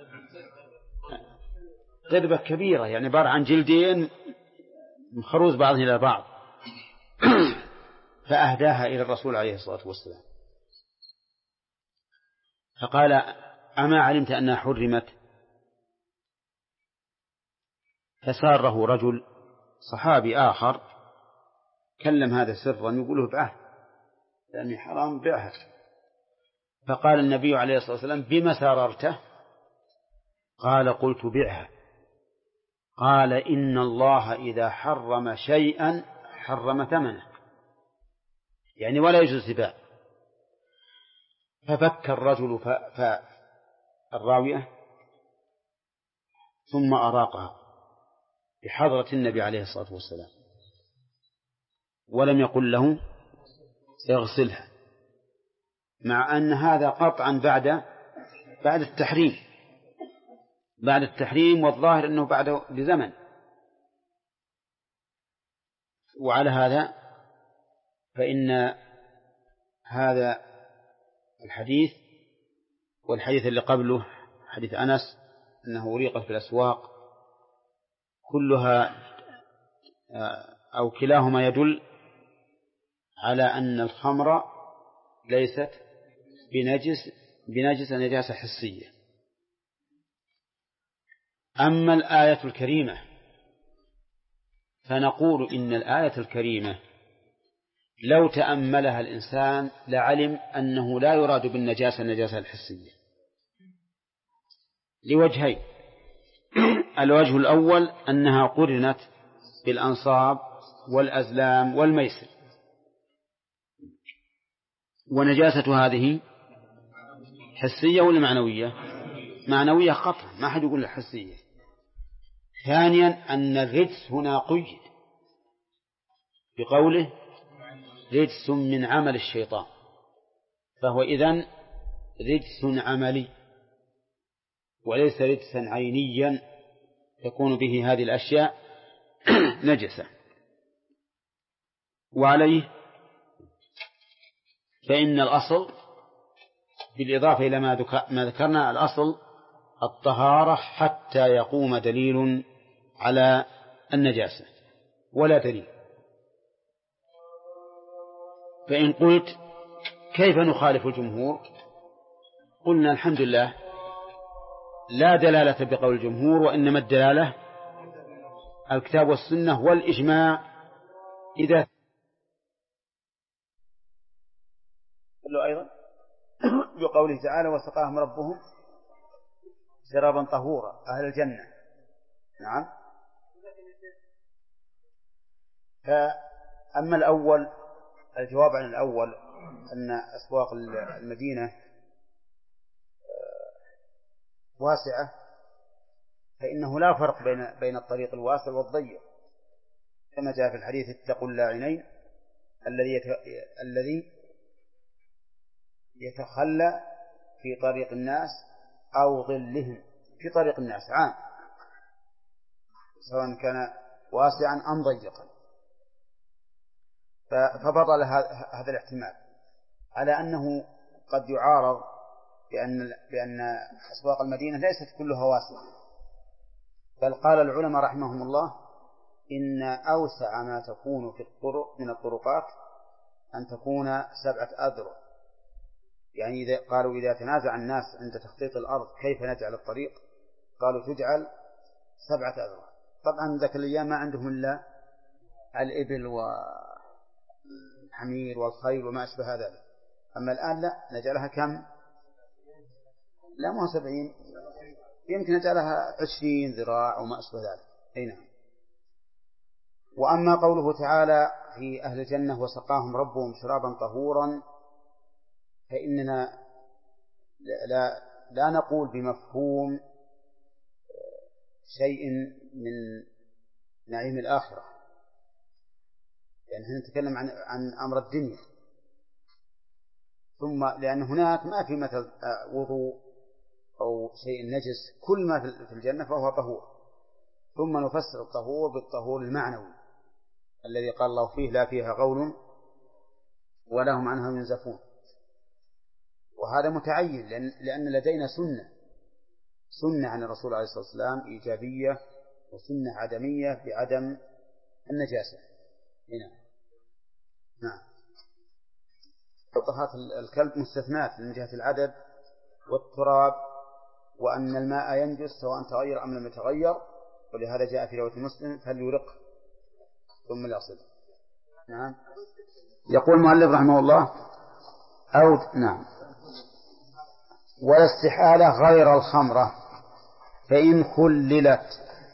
[SPEAKER 2] قربة كبيرة، يعني عبارة عن جلدين مخروز بعضهم إلى بعض فأهداها إلى الرسول عليه الصلاة والسلام، فقال: أما علمت أنها حرمت؟ فساره رجل صحابي آخر كلم هذا سرا يقوله بعه لأنه حرام بعها. فقال النبي عليه الصلاة والسلام: بما ساررته؟ قال: قلت بعها. قال: إن الله إذا حرم شيئا حرم ثمنه، يعني ولا يجوز الباع. ففك الرجل الراوية ثم أراقها بحضرة النبي عليه الصلاة والسلام، ولم يقل له اغسلها، مع أن هذا قطعا بعد التحريم، والظاهر أنه بعده بزمن. وعلى هذا فإن هذا الحديث والحديث اللي قبله حديث أنس أنه أريقت في الأسواق كلها أو كلاهما يدل على أن الخمر ليست بنجسة نجاسة حسية. أما الآية الكريمة فنقول إن الآية الكريمة لو تأملها الإنسان لعلم أنه لا يراد بالنجاسة النجاسة الحسية لوجهين: الوجه الأول أنها قرنت بالأنصاب والأزلام والميسر، ونجاسة هذه حسية ولا معنوية؟ معنوية قطعا، ما أحد يقول حسية. ثانيا أن الرجس هنا قيد بقوله: رجس من عمل الشيطان، فهو إذن رجس عملي وليس رجسا عينيا تكون به هذه الأشياء نجسة. وعليه فإن الأصل بالإضافة إلى ما ذكرنا، الأصل الطهارة حتى يقوم دليل على النجاسة، ولا دليل. فإن قلت كيف نخالف الجمهور؟ قلنا الحمد لله لا دلالة بقول الجمهور، وإنما الدلالة الكتاب والسنة والإجماع. إذا له أيضا بقوله تعالى: وسقاهم ربهم شرابا طهورا، أهل الجنة. نعم. فأما الأول، الجواب عن الأول أن أسواق المدينة واسعة، فإنه لا فرق بين الطريق الواسع والضيق، كما جاء في الحديث: اتقوا اللاعنين الذي يتخلى في طريق الناس أو ظلهم. في طريق الناس عام، سواء كان واسعا أم ضيقا. فبطل هذا الاحتمال على أنه قد يعارض بأن أسواق المدينة ليست كلها واسعة، بل قال العلماء رحمهم الله إن أوسع ما تكون في الطرق من الطرقات أن تكون 7 أذرع. يعني قالوا إذا تنازع الناس عند تخطيط الأرض كيف نجعل الطريق، قالوا تجعل 7 أذرع. طبعا ذاك الأيام ما عندهم إلا الإبل والحمير والخيل وما أشبه ذلك. أما الآن لا، نجعلها كم؟ لا، مو 70، يمكن نجعلها 20 ذراع وما أشبه ذلك. أي نعم. وأما قوله تعالى في أهل الجنة وسقاهم ربهم شرابا طهورا، فإننا لا نقول بمفهوم شيء من نعيم الآخرة، يعني نتكلم عن أمر الدنيا. ثم لأن هناك ما في مثل وضوء أو شيء نجس، كل ما في الجنة فهو طهور. ثم نفسر الطهور بالطهور المعنوي الذي قال الله فيه لا فيها غول ولا هم عنها ينزفون. وهذا متعين لأن لدينا سنة عن الرسول عليه الصلاة والسلام إيجابية، وسنة عدمية بعدم النجاسة. هنا نعم. طهارة الكلب مستثنات من جهة العدد والتراب، وأن الماء ينجس سواء تغير أم لم يتغير، ولهذا جاء في رواية مسلم فليرق ثم يغسل. نعم. يقول المؤلف رحمه الله نعم. ولا استحالة غير الخمرة فإن خللت،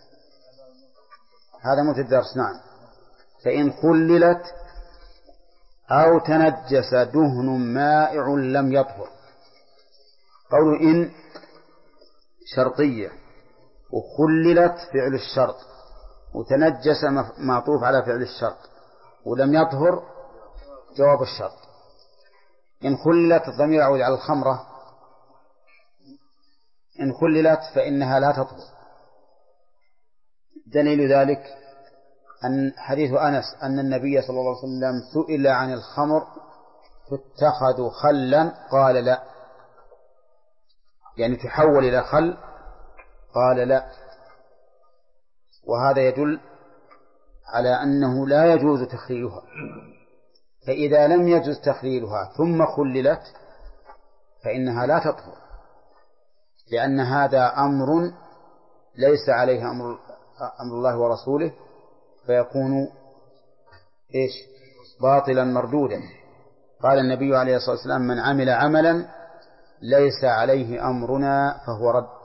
[SPEAKER 2] هذا موت الدرس. نعم. فإن خللت أو تنجس دهن مائع لم يطهر. قول إن شرطية، وخللت فعل الشرط، وتنجس معطوف على فعل الشرط، ولم يطهر جواب الشرط. إن خللت الضمير يعود على الخمرة، إن خللت فإنها لا تطهر. دليل ذلك أن حديث أنس أن النبي صلى الله عليه وسلم سئل عن الخمر تتخذ خلا قال لا، يعني تحول إلى خل، قال لا. وهذا يدل على أنه لا يجوز تخليلها. فإذا لم يجوز تخليلها ثم خللت فإنها لا تطهر، لأن هذا أمر ليس عليه أمر الله ورسوله، فيكون باطلا مردودا. قال النبي عليه الصلاة والسلام من عمل عملا ليس عليه أمرنا فهو رد.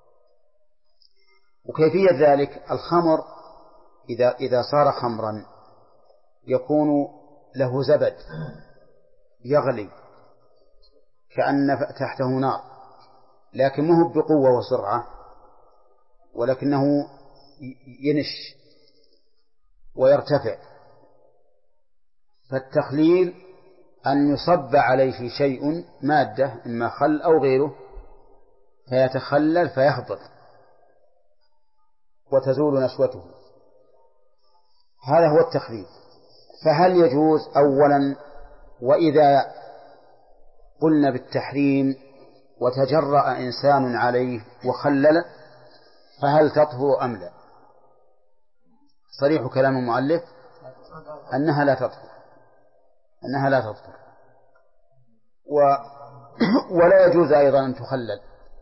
[SPEAKER 2] وكيفية ذلك الخمر إذا صار خمرا يكون له زبد يغلي كأن تحته نار، لكن ما هو بقوة وسرعة، ولكنه ينش ويرتفع. فالتخليل أن يصب عليه شيء مادة إما خل أو غيره فيتخلل فيهبط وتزول نشوته. هذا هو التخليل. فهل يجوز؟ أولا، وإذا قلنا بالتحريم وتجرأ إنسان عليه وخلل فهل تطهر أم لا؟ صريح كلام المؤلف أنها لا تطهر، أنها لا تطهر. ولا يجوز أيضا أن تخلل،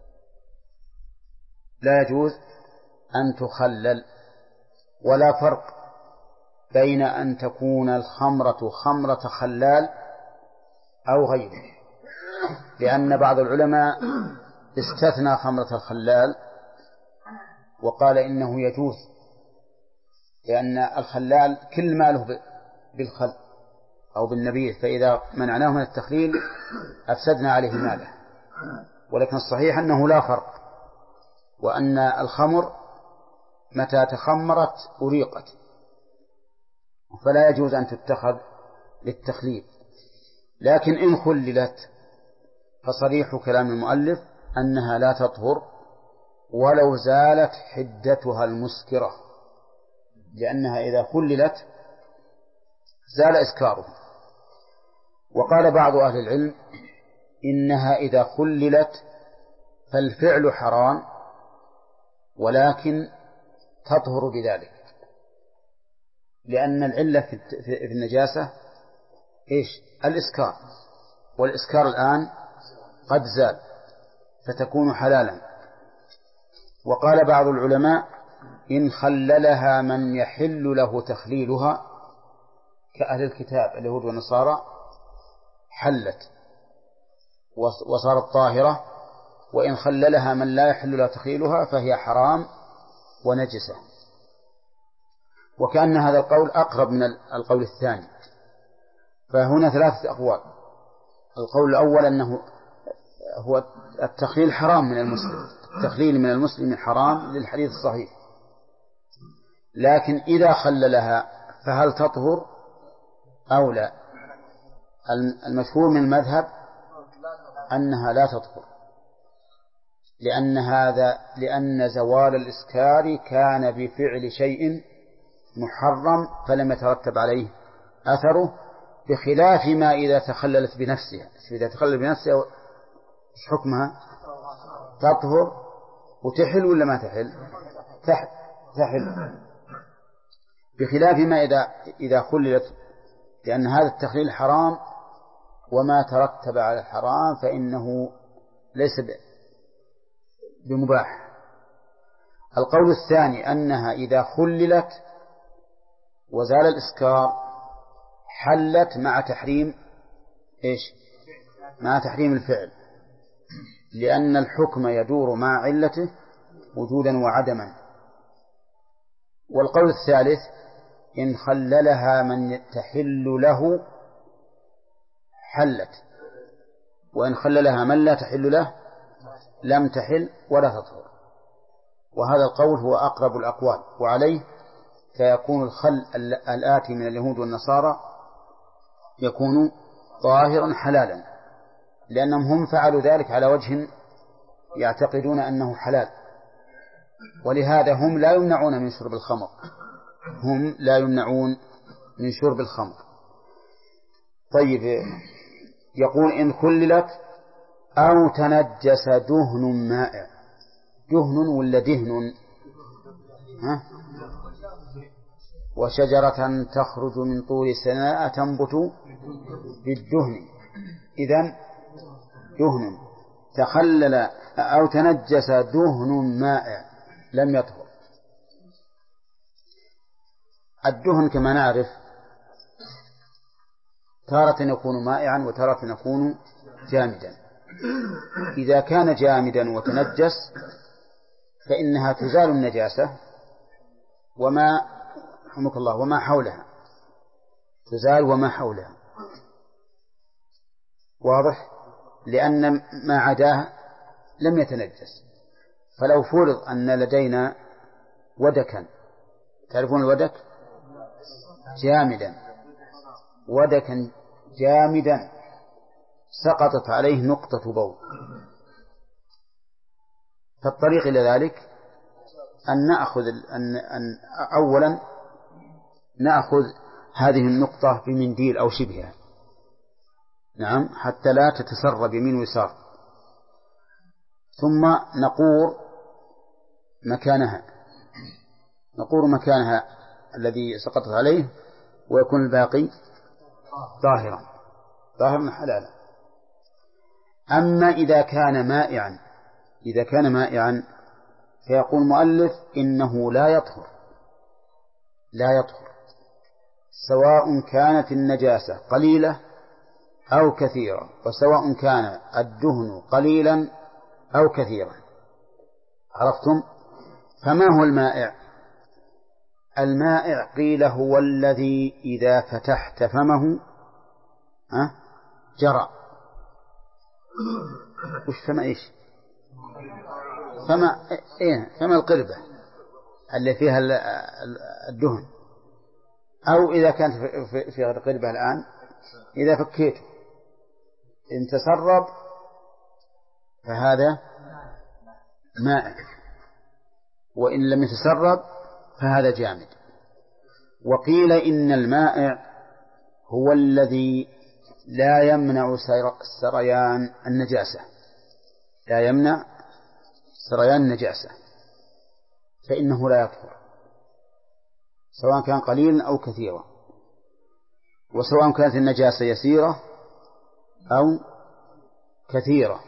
[SPEAKER 2] لا يجوز أن تخلل. ولا فرق بين أن تكون الخمرة خمرة خلال أو غيره، لأن بعض العلماء استثنى خمرة الخلال وقال إنه يجوز، لأن الخلال كل ماله بالخل أو بالنبيذ، فإذا منعناه من التخليل أفسدنا عليه ماله. ولكن الصحيح أنه لا فرق، وأن الخمر متى تخمرت أريقت، فلا يجوز أن تتخذ للتخليل. لكن إن خللت فصريح كلام المؤلف أنها لا تطهر ولو زالت حدتها المسكرة، لأنها إذا خللت زال إسكاره. وقال بعض أهل العلم إنها إذا خللت فالفعل حرام ولكن تطهر بذلك، لأن العلة في النجاسة إيش؟ الإسكار، والإسكار الآن قد زال فتكون حلالا. وقال بعض العلماء إن خللها من يحل له تخليلها كأهل الكتاب اليهود والنصارى حلت وصارت طاهرة، وإن خللها من لا يحل له تخليلها فهي حرام ونجسة. وكأن هذا القول أقرب من القول الثاني. فهنا ثلاثة أقوال. القول الأول أنه هو التخليل حرام من المسلم، التخليل من المسلم حرام للحديث الصحيح، لكن إذا خللها فهل تطهر أو لا؟ المشهور من المذهب أنها لا تطهر، لأن زوال الإسكار كان بفعل شيء محرم فلم يترتب عليه أثره، بخلاف ما إذا تخللت بنفسها. إذا تخلل بنفسها حكمها تطهر وتحل ولا ما تحل؟ تحل، بخلاف ما إذا خللت، لأن هذا التخليل حرام، وما ترتب على الحرام فإنه ليس بمباح. القول الثاني أنها إذا خللت وزال الإسكار حلت مع تحريم إيش؟ مع تحريم الفعل، لأن الحكم يدور مع علته وجودا وعدما. والقول الثالث إن خللها من تحل له حلت، وإن خللها من لا تحل له لم تحل ولا تطهر. وهذا القول هو أقرب الأقوال، وعليه فيكون الخل الآتي من اليهود والنصارى يكون طاهرا حلالا، لأنهم هم فعلوا ذلك على وجه يعتقدون أنه حلال، ولهذا هم لا يمنعون من شرب الخمر، هم لا يمنعون من شرب الخمر. طيب، يقول إن خللت أو تنجس دهن مائع. دهن ولا دهن؟ وشجرة تخرج من طور سيناء تنبت بالدهن. إذن دهن تخلل أو تنجس دهن مائع لم يطهر. الدهن كما نعرف تارة يكون مائعا وتارة يكون جامدا. إذا كان جامدا وتنجس فإنها تزال النجاسة وما رحمك الله وما حولها، تزال وما حولها، واضح؟ لأن ما عداه لم يتنجس. فلو فرض أن لدينا ودكا، تعرفون الودك؟ جامدا، ودكا جامدا سقطت عليه نقطة بول، فالطريق إلى ذلك أن أولا نأخذ هذه النقطة بمنديل أو شبهها، نعم، حتى لا تتسرب يمين ويسار، ثم نقور مكانها الذي سقطت عليه، ويكون الباقي طاهرا حلالا. أما إذا كان مائعا فيقول المؤلف إنه لا يطهر سواء كانت النجاسة قليلة أو كثيرة، وسواء كان الدهن قليلا أو كثيرا. عرفتم؟ فما هو المائع؟ المائع قيل هو الذي إذا فتحت فمه جرى. وش فما إيش؟ فما القربة اللي فيها الدهن، أو إذا كانت في القربة الآن إذا فكيته إن تسرب فهذا مائع، وإن لم يتسرب فهذا جامد. وقيل إن المائع هو الذي لا يمنع سريان النجاسة، فإنه لا يطهر. سواء كان قليلا أو كثيرا، وسواء كانت النجاسة يسيرة أو كثيرة،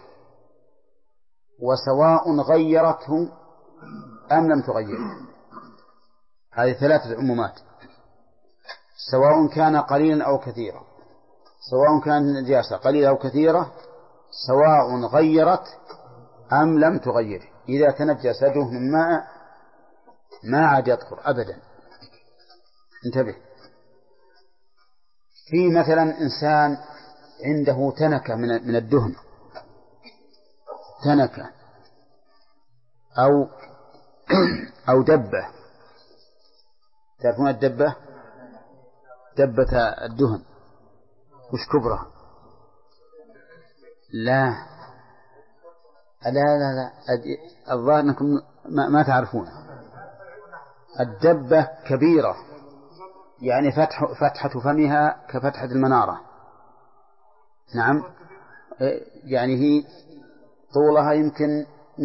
[SPEAKER 2] وسواء غيرته أم لم تغيره. هذه ثلاثة عمومات، سواء كان قليلا أو كثيرا، سواء كانت النجاسة قليلة أو كثيرة، سواء غيرت أم لم تغيره. إذا تنجس يده من ماء ما عاد يطهر أبدا. انتبه، في مثلا إنسان عنده تنكة من الدهن، تنكة أو دبة. تعرفون الدبة؟ دبة الدهن وش كبرها؟ لا لا لا لا، الظاهر أنكم ما تعرفون. الدبة كبيرة، يعني فتحة فمها كفتحة المنارة. نعم، يعني هي طولها يمكن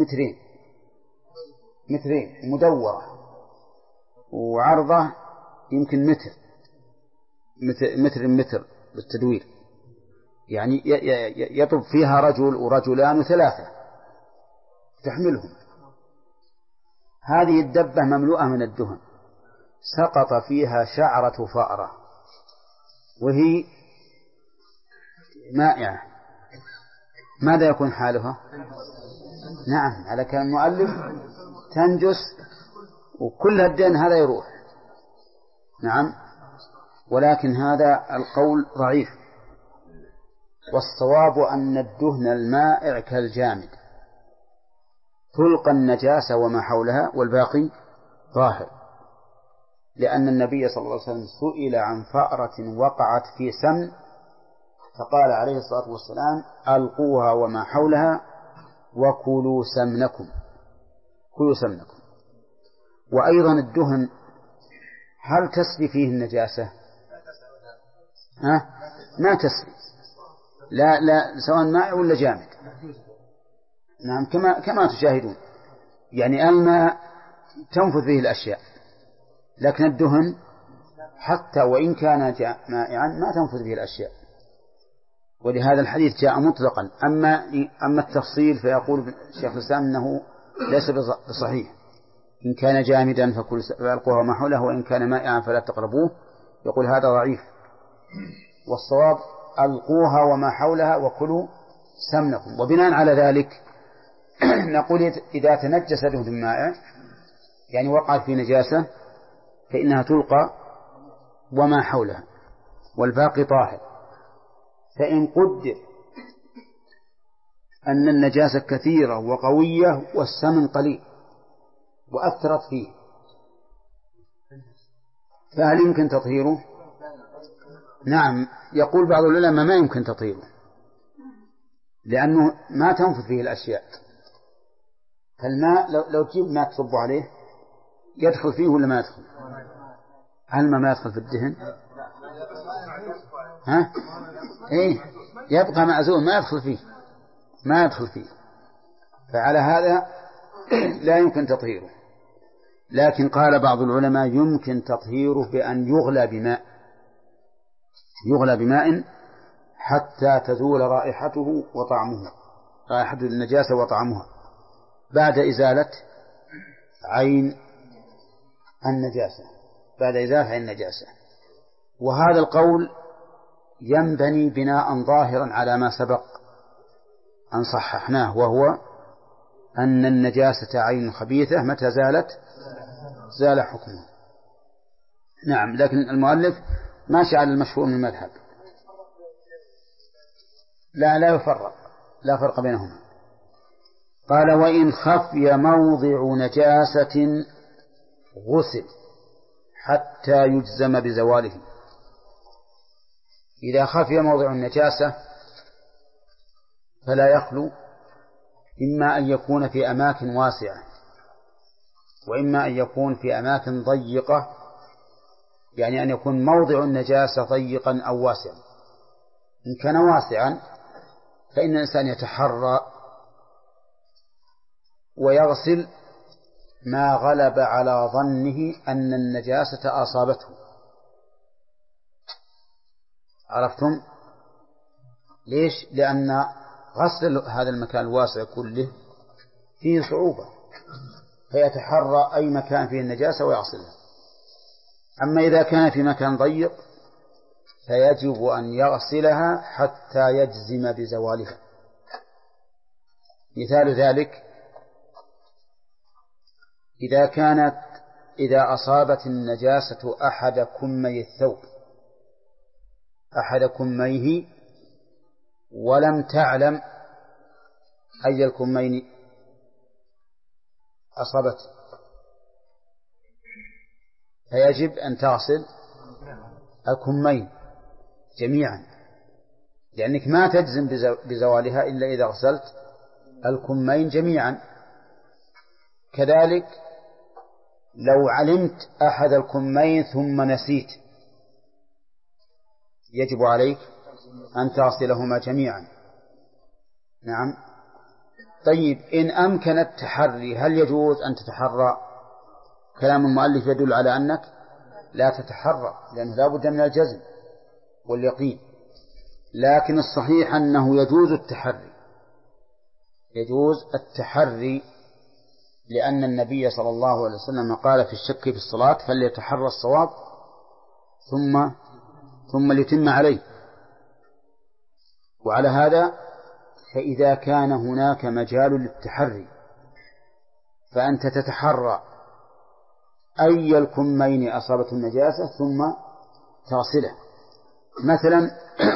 [SPEAKER 2] مترين مدورة، وعرضه يمكن متر بالتدوير، يعني يطب فيها رجل ورجلان وثلاثة تحملهم. هذه الدبة مملوءة من الدهن، سقط فيها شعرة فأرة وهي مائعة، ماذا يكون حالها؟ نعم، على كلام المؤلف تنجس وكل الدين هذا يروح. نعم، ولكن هذا القول ضعيف، والصواب أن الدهن المائع كالجامد، تلقى النجاسة وما حولها والباقي ظاهر، لأن النبي صلى الله عليه وسلم سئل عن فأرة وقعت في سمن فقال عليه الصلاة والسلام: ألقوها وما حولها وكلوا سمنكم. كلوا سمنكم. وأيضا الدهن هل تسري فيه النجاسة؟ ما تسري، لا سواء ماء ولا جامد. نعم، كما تشاهدون، يعني الماء تنفذ فيه الأشياء، لكن الدهن حتى وإن كان مائعا ما تنفذ فيه الأشياء. ولهذا الحديث جاء مطلقا. أما التفصيل فيقول شيخ الإسلام أنه ليس بصحيح. إن كان جامدا فألقوها ما حوله، وإن كان مائعا فلا تقربوه. يقول هذا ضعيف، والصواب ألقوها وما حولها وكلوا سمنكم. وبناء على ذلك نقول إذا تنجس دهن المائع، يعني وقعت في نجاسة، فإنها تلقى وما حولها والباقي طاهر. فإن قدر أن النجاسة كثيرة وقوية والسمن قليل وأثرت فيه، فهل يمكن تطهيره؟ نعم، يقول بعض العلماء ما يمكن تطهيره، لأنه ما تنفذ فيه الأشياء. فالماء لو تجيب ماء تصب عليه يدخل فيه ولا ما يدخل؟ هل ما يدخل في الدهن؟ إيه، يبقى معزول، ما يدخل فيه. فعلى هذا لا يمكن تطهيره. لكن قال بعض العلماء يمكن تطهيره بأن يغلى بماء حتى تزول رائحته وطعمه، رائحة النجاسة وطعمها، بعد إزالة عين النجاسة. وهذا القول ينبني بناء ظاهرا على ما سبق أن صححناه، وهو أن النجاسة عين خبيثة متى زال حكمها. نعم، لكن المؤلف ماشي على المشهور من المذهب، لا فرق بينهما. قال: وإن خفي موضع نجاسة غسل حتى يجزم بزواله. إذا خفي موضع النجاسة فلا يخلو، إما أن يكون في أماكن واسعة، وإما أن يكون في أماكن ضيقة، يعني أن يكون موضع النجاسة ضيقا أو واسعا. إن كان واسعا فإن الإنسان يتحرى ويغسل ما غلب على ظنه أن النجاسة أصابته. عرفتم؟ ليش؟ لأن غسل هذا المكان الواسع كله فيه صعوبة، فيتحرى أي مكان فيه النجاسة ويغسلها. أما إذا كان في مكان ضيق فيجب أن يغسلها حتى يجزم بزوالها. مثال ذلك إذا أصابت النجاسة أحد كمي الثوب، أحد كميه، ولم تعلم أي الكمين أصابت، فيجب أن تغسل الكمين جميعا، لأنك ما تجزم بزوالها إلا إذا غسلت الكمين جميعا. كذلك لو علمت أحد الكمين ثم نسيت يجب عليك أن تغسلهما جميعا. نعم. طيب، إن أمكن التحري هل يجوز أن تتحرى؟ كلام المؤلف يدل على أنك لا تتحرى، لأنه لا بد من الجزم واليقين. لكن الصحيح أنه يجوز التحري، يجوز التحري، لأن النبي صلى الله عليه وسلم قال في الشك في الصلاة فليتحرى الصواب ثم ليتم عليه. وعلى هذا فإذا كان هناك مجال للتحري فأنت تتحرى أي الكمين أصابته النجاسة ثم تغسله. مثلا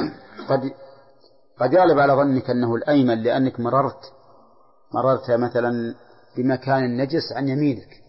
[SPEAKER 2] قد يغلب على ظنك أنه الأيمن لأنك مررت مثلا بمكان نجس عن يمينك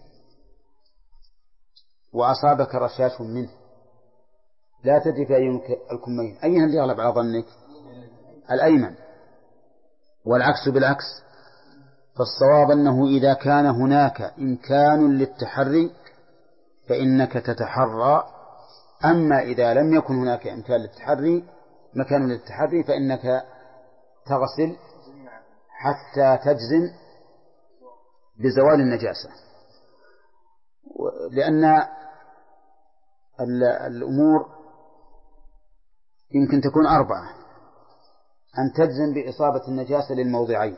[SPEAKER 2] وأصابك رشاش منه، لا تدري في أي الكمين أيها اللي يغلب على ظنك؟ الأيمن. والعكس بالعكس، فالصواب أنه إذا كان هناك إمكان للتحري فإنك تتحرى، أما إذا لم يكن هناك مكان للتحري فإنك تغسل حتى تجزم بزوال النجاسة. لأن الأمور يمكن تكون أربعة: أن تجزم بإصابة النجاسة للموضعين،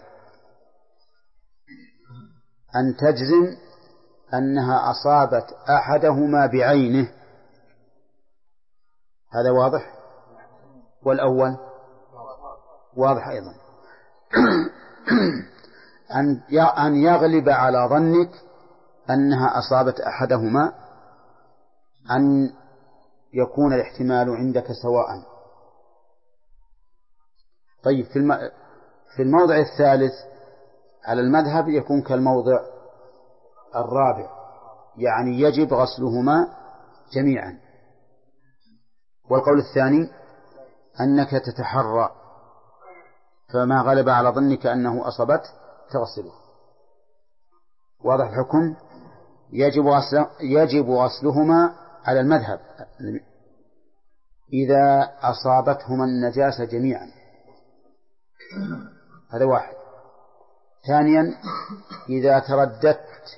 [SPEAKER 2] أن تجزم أنها أصابت أحدهما بعينه، هذا واضح، والأول واضح أيضا. أن يغلب على ظنك أنها أصابت أحدهما، أن يكون الاحتمال عندك سواء. طيب، في الموضع الثالث على المذهب يكون كالموضع الرابع، يعني يجب غسلهما جميعا. والقول الثاني أنك تتحرى، فما غلب على ظنك أنه أصبت تغسله. واضح الحكم؟ يجب غسلهما على المذهب إذا أصابتهما النجاسة جميعا، هذا واحد. ثانيا، إذا ترددت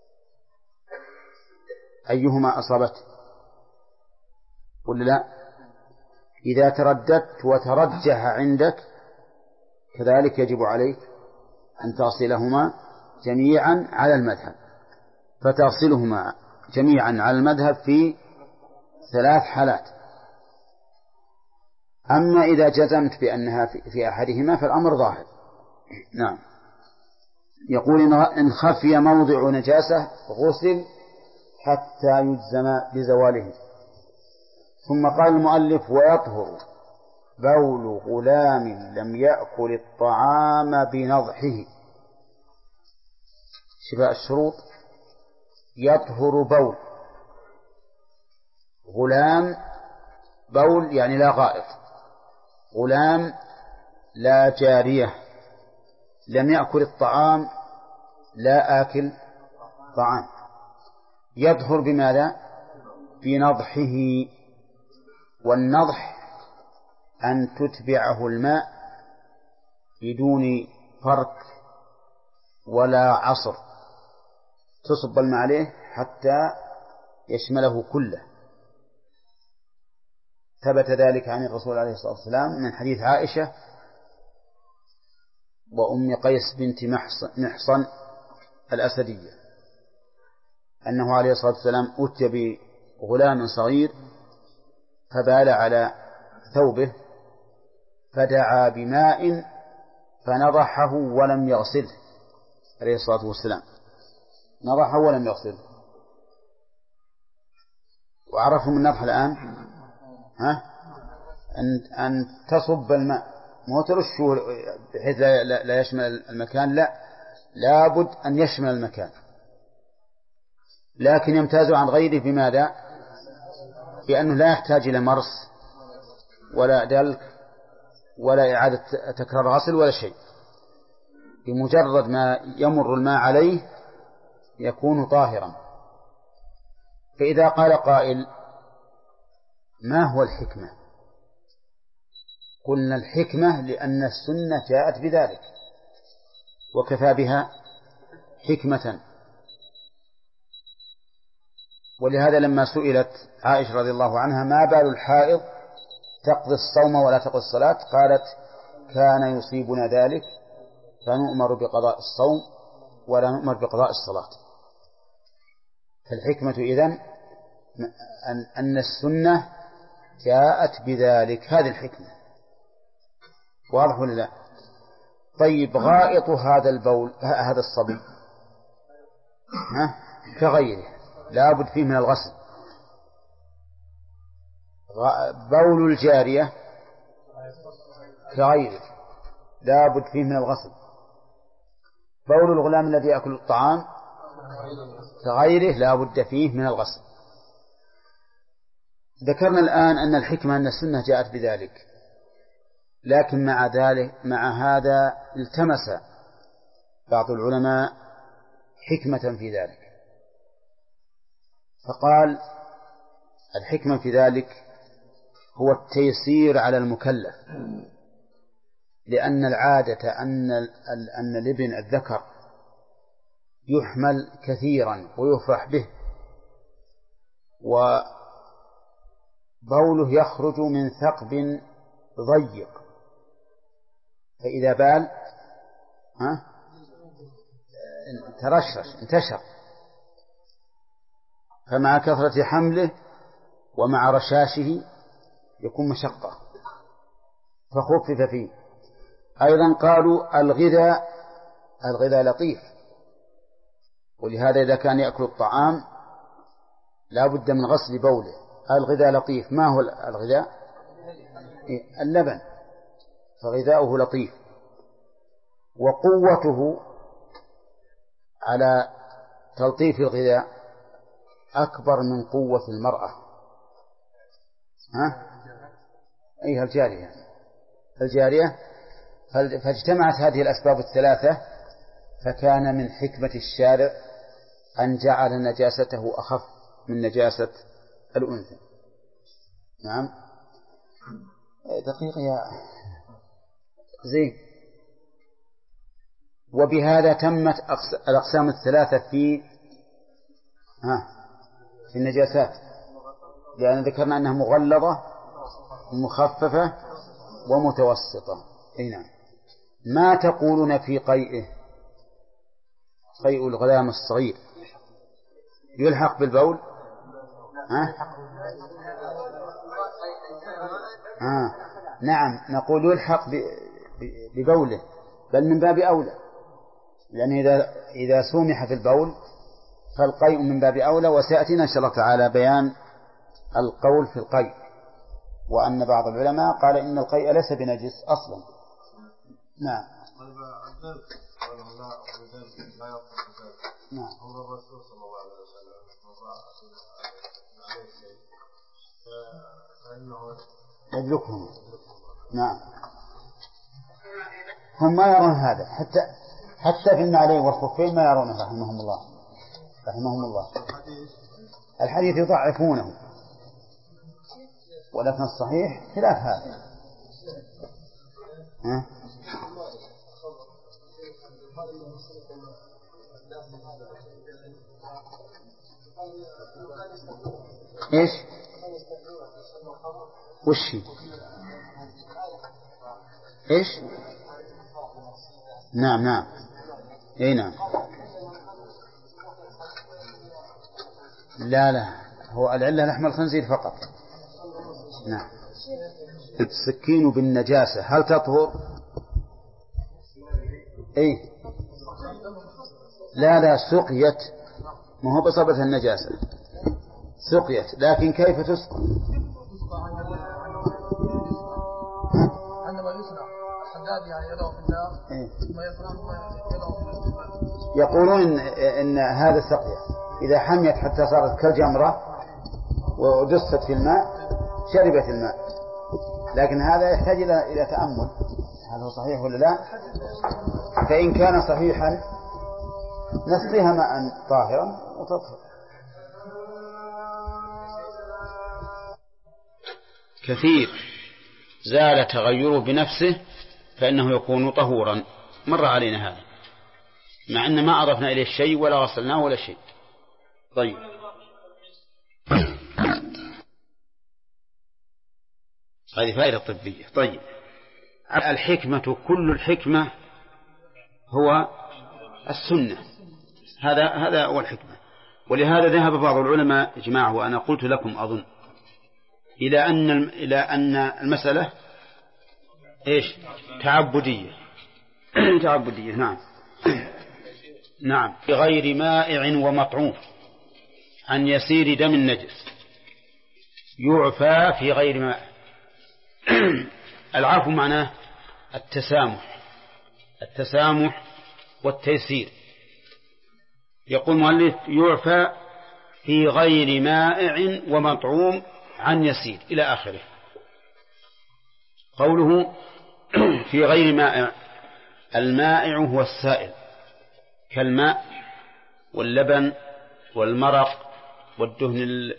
[SPEAKER 2] أيهما أصابته ولا لا، إذا ترددت وترجح عندك كذلك يجب عليك أن تغسلهما جميعا على المذهب، فتغسلهما جميعا على المذهب في 3 حالات. أما إذا جزمت بأنها في أحدهما فالأمر ظاهر. نعم. يقول إن خفي موضع نجاسة غسل حتى يجزم بزواله. ثم قال المؤلف: ويطهر بول غلام لم يأكل الطعام بنضحه. شفاء الشروط: يطهر بول غلام، بول يعني لا غائط، غلام لا جارية، لم يأكل الطعام لا آكل طعام. يطهر بماذا؟ بنضحه. والنضح أن تتبعه الماء بدون فرك ولا عصر، تصب الماء عليه حتى يشمله كله. ثبت ذلك عن الرسول عليه الصلاة والسلام من حديث عائشة وأم قيس بنت محصن الأسدية أنه عليه الصلاة والسلام أتي بغلام صغير فبال على ثوبه فدعا بماء فنضحه ولم يغسله عليه الصلاة والسلام، نضحه ولم يغسله. وعرفهم النضح الآن أن تصب الماء مو ترشه بحيث لا يشمل المكان، لا، لابد أن يشمل المكان، لكن يمتاز عن غيره بماذا؟ بأنه لا يحتاج إلى مرس ولا دلك ولا إعادة تكرار غسل ولا شيء، بمجرد ما يمر الماء عليه يكون طاهرا. فإذا قال قائل ما هو الحكمة؟ قلنا الحكمة لأن السنة جاءت بذلك وكفى بها حكمة. ولهذا لما سئلت عائشة رضي الله عنها ما بال الحائض تقضي الصوم ولا تقضي الصلاة، قالت كان يصيبنا ذلك فنؤمر بقضاء الصوم ولا نؤمر بقضاء الصلاة. فالحكمة إذن أن السنة جاءت بذلك، هذه الحكمة. واضح ولا لا؟ طيب غائط هذا البول هذا الصبي كغيره لا بد فيه من الغسل. بول الجارية كغيره لا بد فيه من الغسل. بول الغلام الذي يأكل الطعام كغيره لا بد فيه من الغسل. ذكرنا الآن أن الحكمة أن السنة جاءت بذلك، لكن مع هذا التمس بعض العلماء حكمة في ذلك، فقال الحكمة في ذلك هو التيسير على المكلف، لأن العادة أن الابن الذكر يحمل كثيرا ويفرح به، وبوله يخرج من ثقب ضيق، فإذا بال انتشر، فمع كثرة حمله ومع رشاشه يكون مشقة فخفف فيه. أيضا قالوا الغذاء لطيف، ولهذا إذا كان يأكل الطعام لا بد من غسل بوله. الغذاء لطيف، ما هو الغذاء؟ اللبن، فغذاؤه لطيف، وقوته على تلطيف الغذاء أكبر من قوة المرأة. أيها الجارية فاجتمعت هذه الأسباب الثلاثة، فكان من حكمة الشارع أن جعل نجاسته أخف من نجاسة الأنثى. نعم، دقيقة يا زين. وبهذا تمت الأقسام الثلاثة في النجاسات، لأن ذكرنا أنها مغلظة مخففة ومتوسطة. نعم. ما تقولون في قيء الغلام الصغير يلحق بالبول؟ نعم، نقول يلحق ببوله، بل من باب أولى، لأن إذا سمح في البول فالقيء من باب أولى. وسيأتينا إن شاء الله تعالى بيان القول في القيء، وأن بعض العلماء قال إن القيء ليس بنجس أصلا. نعم. نعم. الرسول صلى الله عليه وسلم يدلكهم. نعم. هم ما يرون هذا، حتى في النعلين والخفين ما يرونه رحمهم الله. الحديث يضعفونه، ولكن الصحيح خلاف هذا. إيش وشي إيش نعم إيه نعم لا هو العلة لحم الخنزير فقط. نعم. السكين بالنجاسة هل تطهر؟ إيه لا سقيت، ما هو بصبة النجاسة سقيت، لكن كيف تسقى؟ عندما يصنع الحداد يعني يضع في النار ثم يقولون إن هذا السقية إذا حميت حتى صارت كالجمرة ودست في الماء شربت الماء، لكن هذا يحتاج إلى تأمل هل هو صحيح ولا لا. فإن كان صحيحا نسقيها ماء طاهرا وتطهر. كثير زال تغيره بنفسه فإنه يكون طهورا، مر علينا هذا مع أن ما أضفنا إليه شيء ولا غسلناه ولا شيء. طيب هذه فائدة طبية. طيب الحكمة، كل الحكمة هو السنة، هذا هو الحكمة. ولهذا ذهب بعض العلماء جماعة وأنا قلت لكم أظن إلى أن المسألة إيش تعبدية تعبدية. نعم بغير مائع ومطعوم عن يسير دم النجس يعفى في غير ماء. العفو معناه التسامح والتيسير. يقول المؤلف يعفى في غير مائع ومطعوم عن يسير إلى آخره. قوله في غير مائع، المائع هو السائل كالماء واللبن والمرق والدهن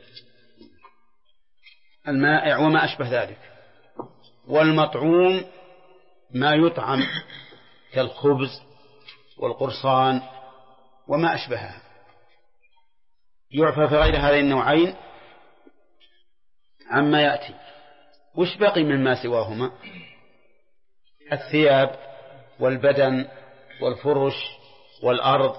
[SPEAKER 2] المائع وما أشبه ذلك. والمطعوم ما يطعم كالخبز والقرصان وما أشبهها. يعفى في غير هذين النوعين عما يأتي. وش بقي من ما سواهما؟ الثياب والبدن والفرش والأرض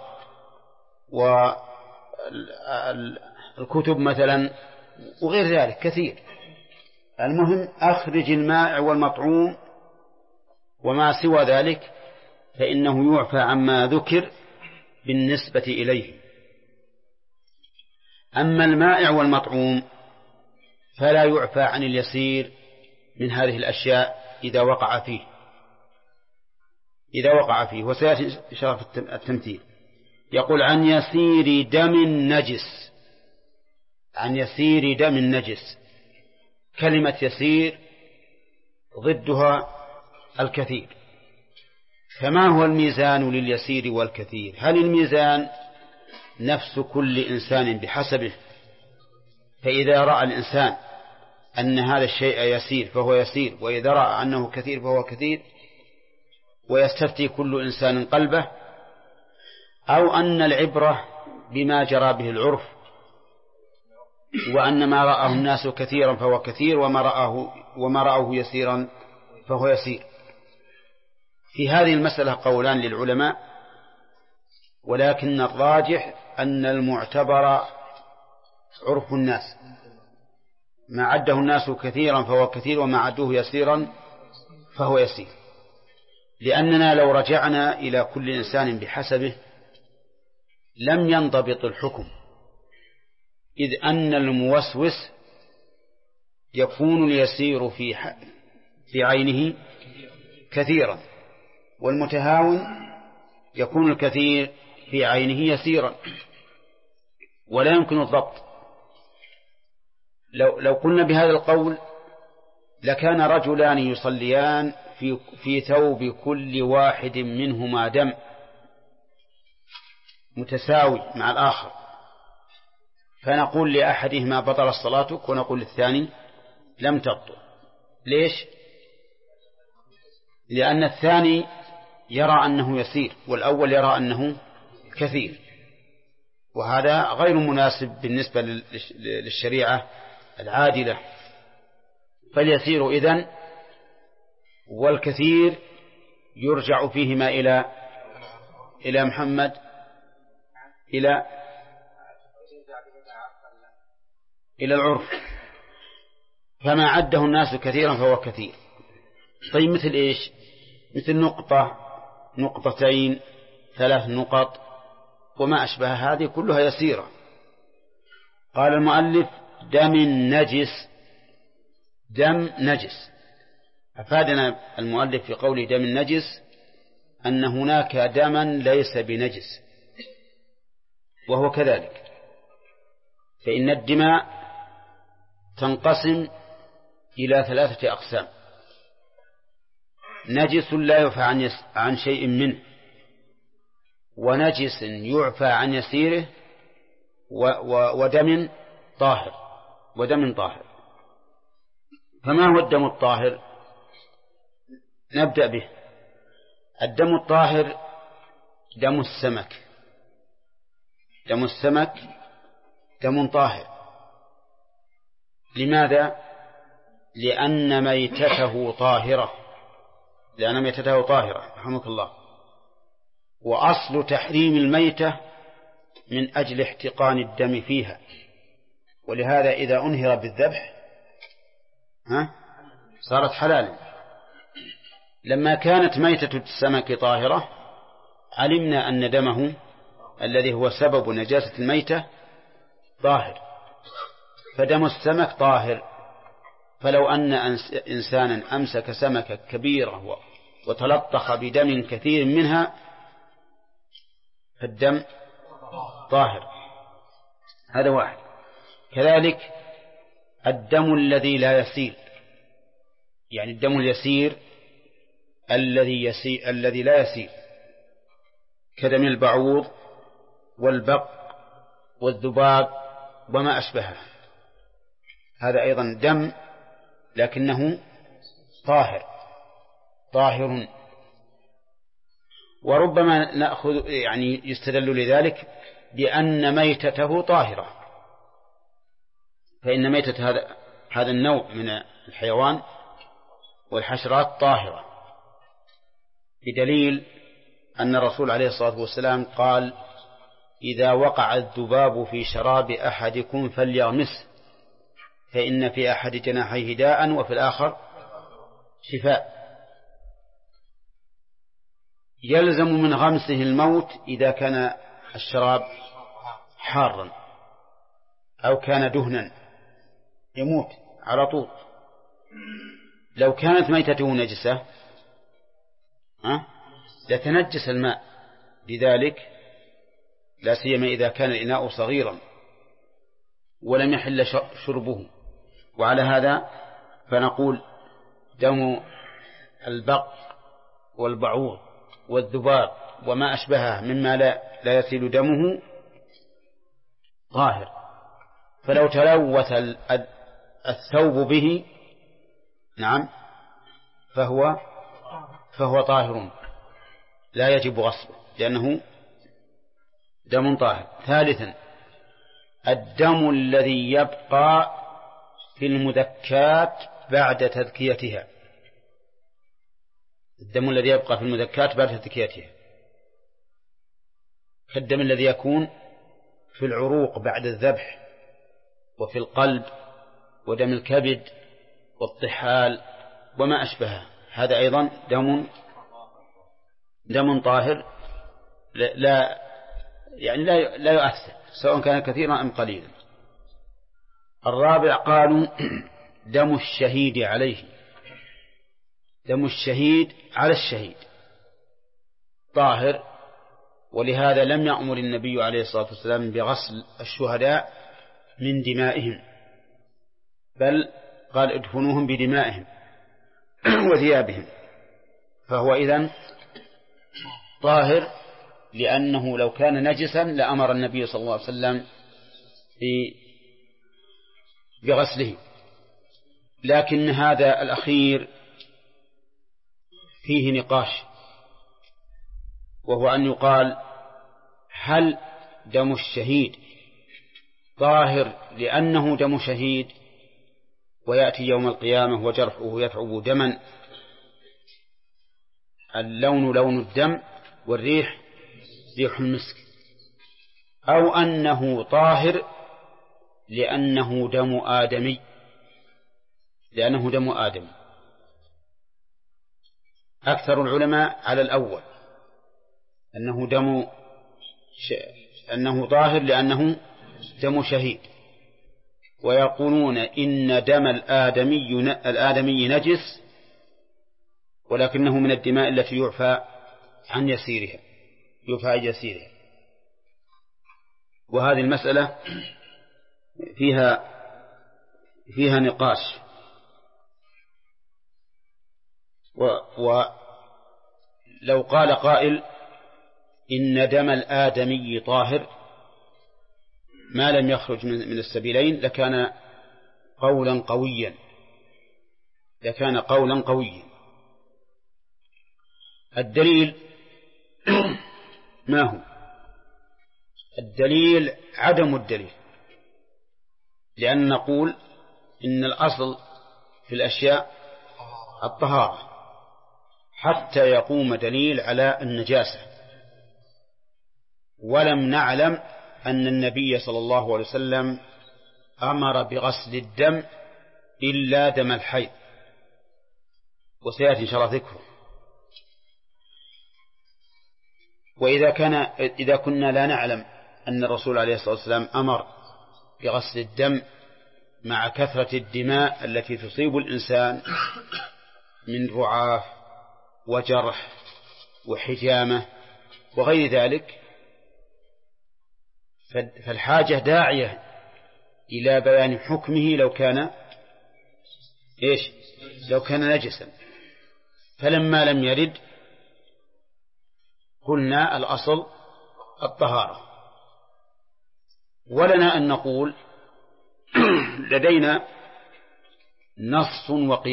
[SPEAKER 2] والكتب مثلا وغير ذلك كثير. المهم أخرج المائع والمطعوم وما سوى ذلك فإنه يعفى عما ذكر بالنسبة إليه. أما المائع والمطعوم فلا يعفى عن اليسير من هذه الأشياء إذا وقع فيه وسيأتي شرف التمثيل. يقول عن يسير دم النجس. كلمة يسير ضدها الكثير. فما هو الميزان لليسير والكثير؟ هل الميزان نفس كل إنسان بحسبه؟ فإذا رأى الإنسان أن هذا الشيء يسير فهو يسير، وإذا رأى أنه كثير فهو كثير، ويستفتي كل إنسان قلبه، أو أن العبرة بما جرى به العرف، وأن ما رآه الناس كثيرا فهو كثير وما رآه يسيرا فهو يسير. في هذه المسألة قولان للعلماء، ولكن الراجح أن المعتبر عرف الناس، ما عده الناس كثيرا فهو كثير وما عدوه يسيرا فهو يسير. لأننا لو رجعنا إلى كل إنسان بحسبه لم ينضبط الحكم، إذ أن الموسوس يكون اليسير في عينه كثيرا، والمتهاون يكون الكثير في عينه يسيرا، ولا يمكن الضبط. لو قلنا بهذا القول لكان رجلان يصليان في ثوب كل واحد منهما دم متساوي مع الآخر، فنقول لأحدهما بطل صلاتك ونقول للثاني لم تبطل. ليش؟ لأن الثاني يرى أنه يسير والأول يرى أنه كثير، وهذا غير مناسب بالنسبة للشريعة العادلة. فاليسير إذن والكثير يرجع فيهما إلى محمد إلى العرف، فما عده الناس كثيرا فهو كثير. طيب مثل إيش؟ مثل نقطة، نقطتين، 3 نقط وما أشبه هذه كلها يسيرة. قال المؤلف دم نجس. دم نجس، أفادنا المؤلف في قوله دم نجس أن هناك دما ليس بنجس، وهو كذلك، فإن الدماء تنقسم إلى 3 أقسام: نجس لا يعفى عن شيء منه، ونجس يعفى عن يسيره، ودم طاهر. فما هو الدم الطاهر؟ نبدأ به. الدم الطاهر دم السمك. دم السمك دم طاهر. لماذا؟ لأن ميتته طاهرة رحمك الله. وأصل تحريم الميتة من أجل احتقان الدم فيها، ولهذا إذا أنهر بالذبح صارت حلالا. لما كانت ميتة السمك طاهرة علمنا أن دمه الذي هو سبب نجاسة الميتة طاهر، فدم السمك طاهر. فلو أن إنسانا أمسك سمكة كبيرة وتلطخ بدم كثير منها فالدم طاهر. هذا واحد. كذلك الدم الذي لا يسيل، يعني الدم اليسير الذي لا يسيل، كدم البعوض والبق والذباب وما أشبهه، هذا أيضا دم لكنه طاهر. وربما نأخذ يعني يستدل لذلك بأن ميتته طاهرة، فإن ميتة هذا النوع من الحيوان والحشرات طاهرة، بدليل أن الرسول عليه الصلاة والسلام قال: إذا وقع الذباب في شراب أحدكم فليغمسه، فإن في أحد جناحيه داء وفي الآخر شفاء. يلزم من غمسه الموت إذا كان الشراب حارا أو كان دهنا يموت على طول. لو كانت ميتته نجسة لتنجس الماء، لذلك لا سيما إذا كان الإناء صغيرا ولم يحل شربه. وعلى هذا فنقول دم البق والبعوض والذباب وما أشبهه مما لا يسيل دمه طاهر. فلو تلوث الثوب به فهو طاهر لا يجب غسله لأنه دم طاهر. ثالثا الدم الذي يبقى في المذكات بعد تذكيتها. الدم الذي يبقى في المذكات بعد تذكيتها كالدم الذي يكون في العروق بعد الذبح، وفي القلب، ودم الكبد والطحال وما أشبهه، هذا أيضا دم طاهر لا يؤثر سواء كان كثيرا أم قليلا. الرابع قالوا دم الشهيد عليه. دم الشهيد على الشهيد طاهر، ولهذا لم يأمر النبي عليه الصلاة والسلام بغسل الشهداء من دمائهم، بل قال ادفنوهم بدمائهم وثيابهم، فهو إذن طاهر، لأنه لو كان نجسا لأمر النبي صلى الله عليه وسلم بغسله. لكن هذا الأخير فيه نقاش، وهو أن يقال هل دم الشهيد طاهر لأنه دم شهيد، ويأتي يوم القيامة وجرحه يثعب دما، اللون لون الدم والريح ريح المسك، أو أنه طاهر لأنه دم آدمي، لأنه دم آدم. أكثر العلماء على الأول أنه طاهر لأنه دم شهيد، ويقولون إن دم الآدمي نجس، ولكنه من الدماء التي يعفى عن يسيرها، وهذه المسألة فيها نقاش. ولو قال قائل إن دم الآدمي طاهر ما لم يخرج من السبيلين لكان قولا قويا. الدليل ما هو؟ الدليل عدم الدليل، لأن نقول إن الأصل في الأشياء الطهارة حتى يقوم دليل على النجاسة، ولم نعلم أن النبي صلى الله عليه وسلم أمر بغسل الدم إلا دم الحيض، وسيأتي إن شاء الله ذكره. إذا كنا لا نعلم أن الرسول عليه الصلاة والسلام أمر بغسل الدم مع كثرة الدماء التي تصيب الإنسان من رعاف وجرح وحجامة وغير ذلك، فالحاجة داعية إلى بيان حكمه لو كان نجسا. فلما لم يرد قلنا الأصل الطهارة. ولنا أن نقول لدينا نص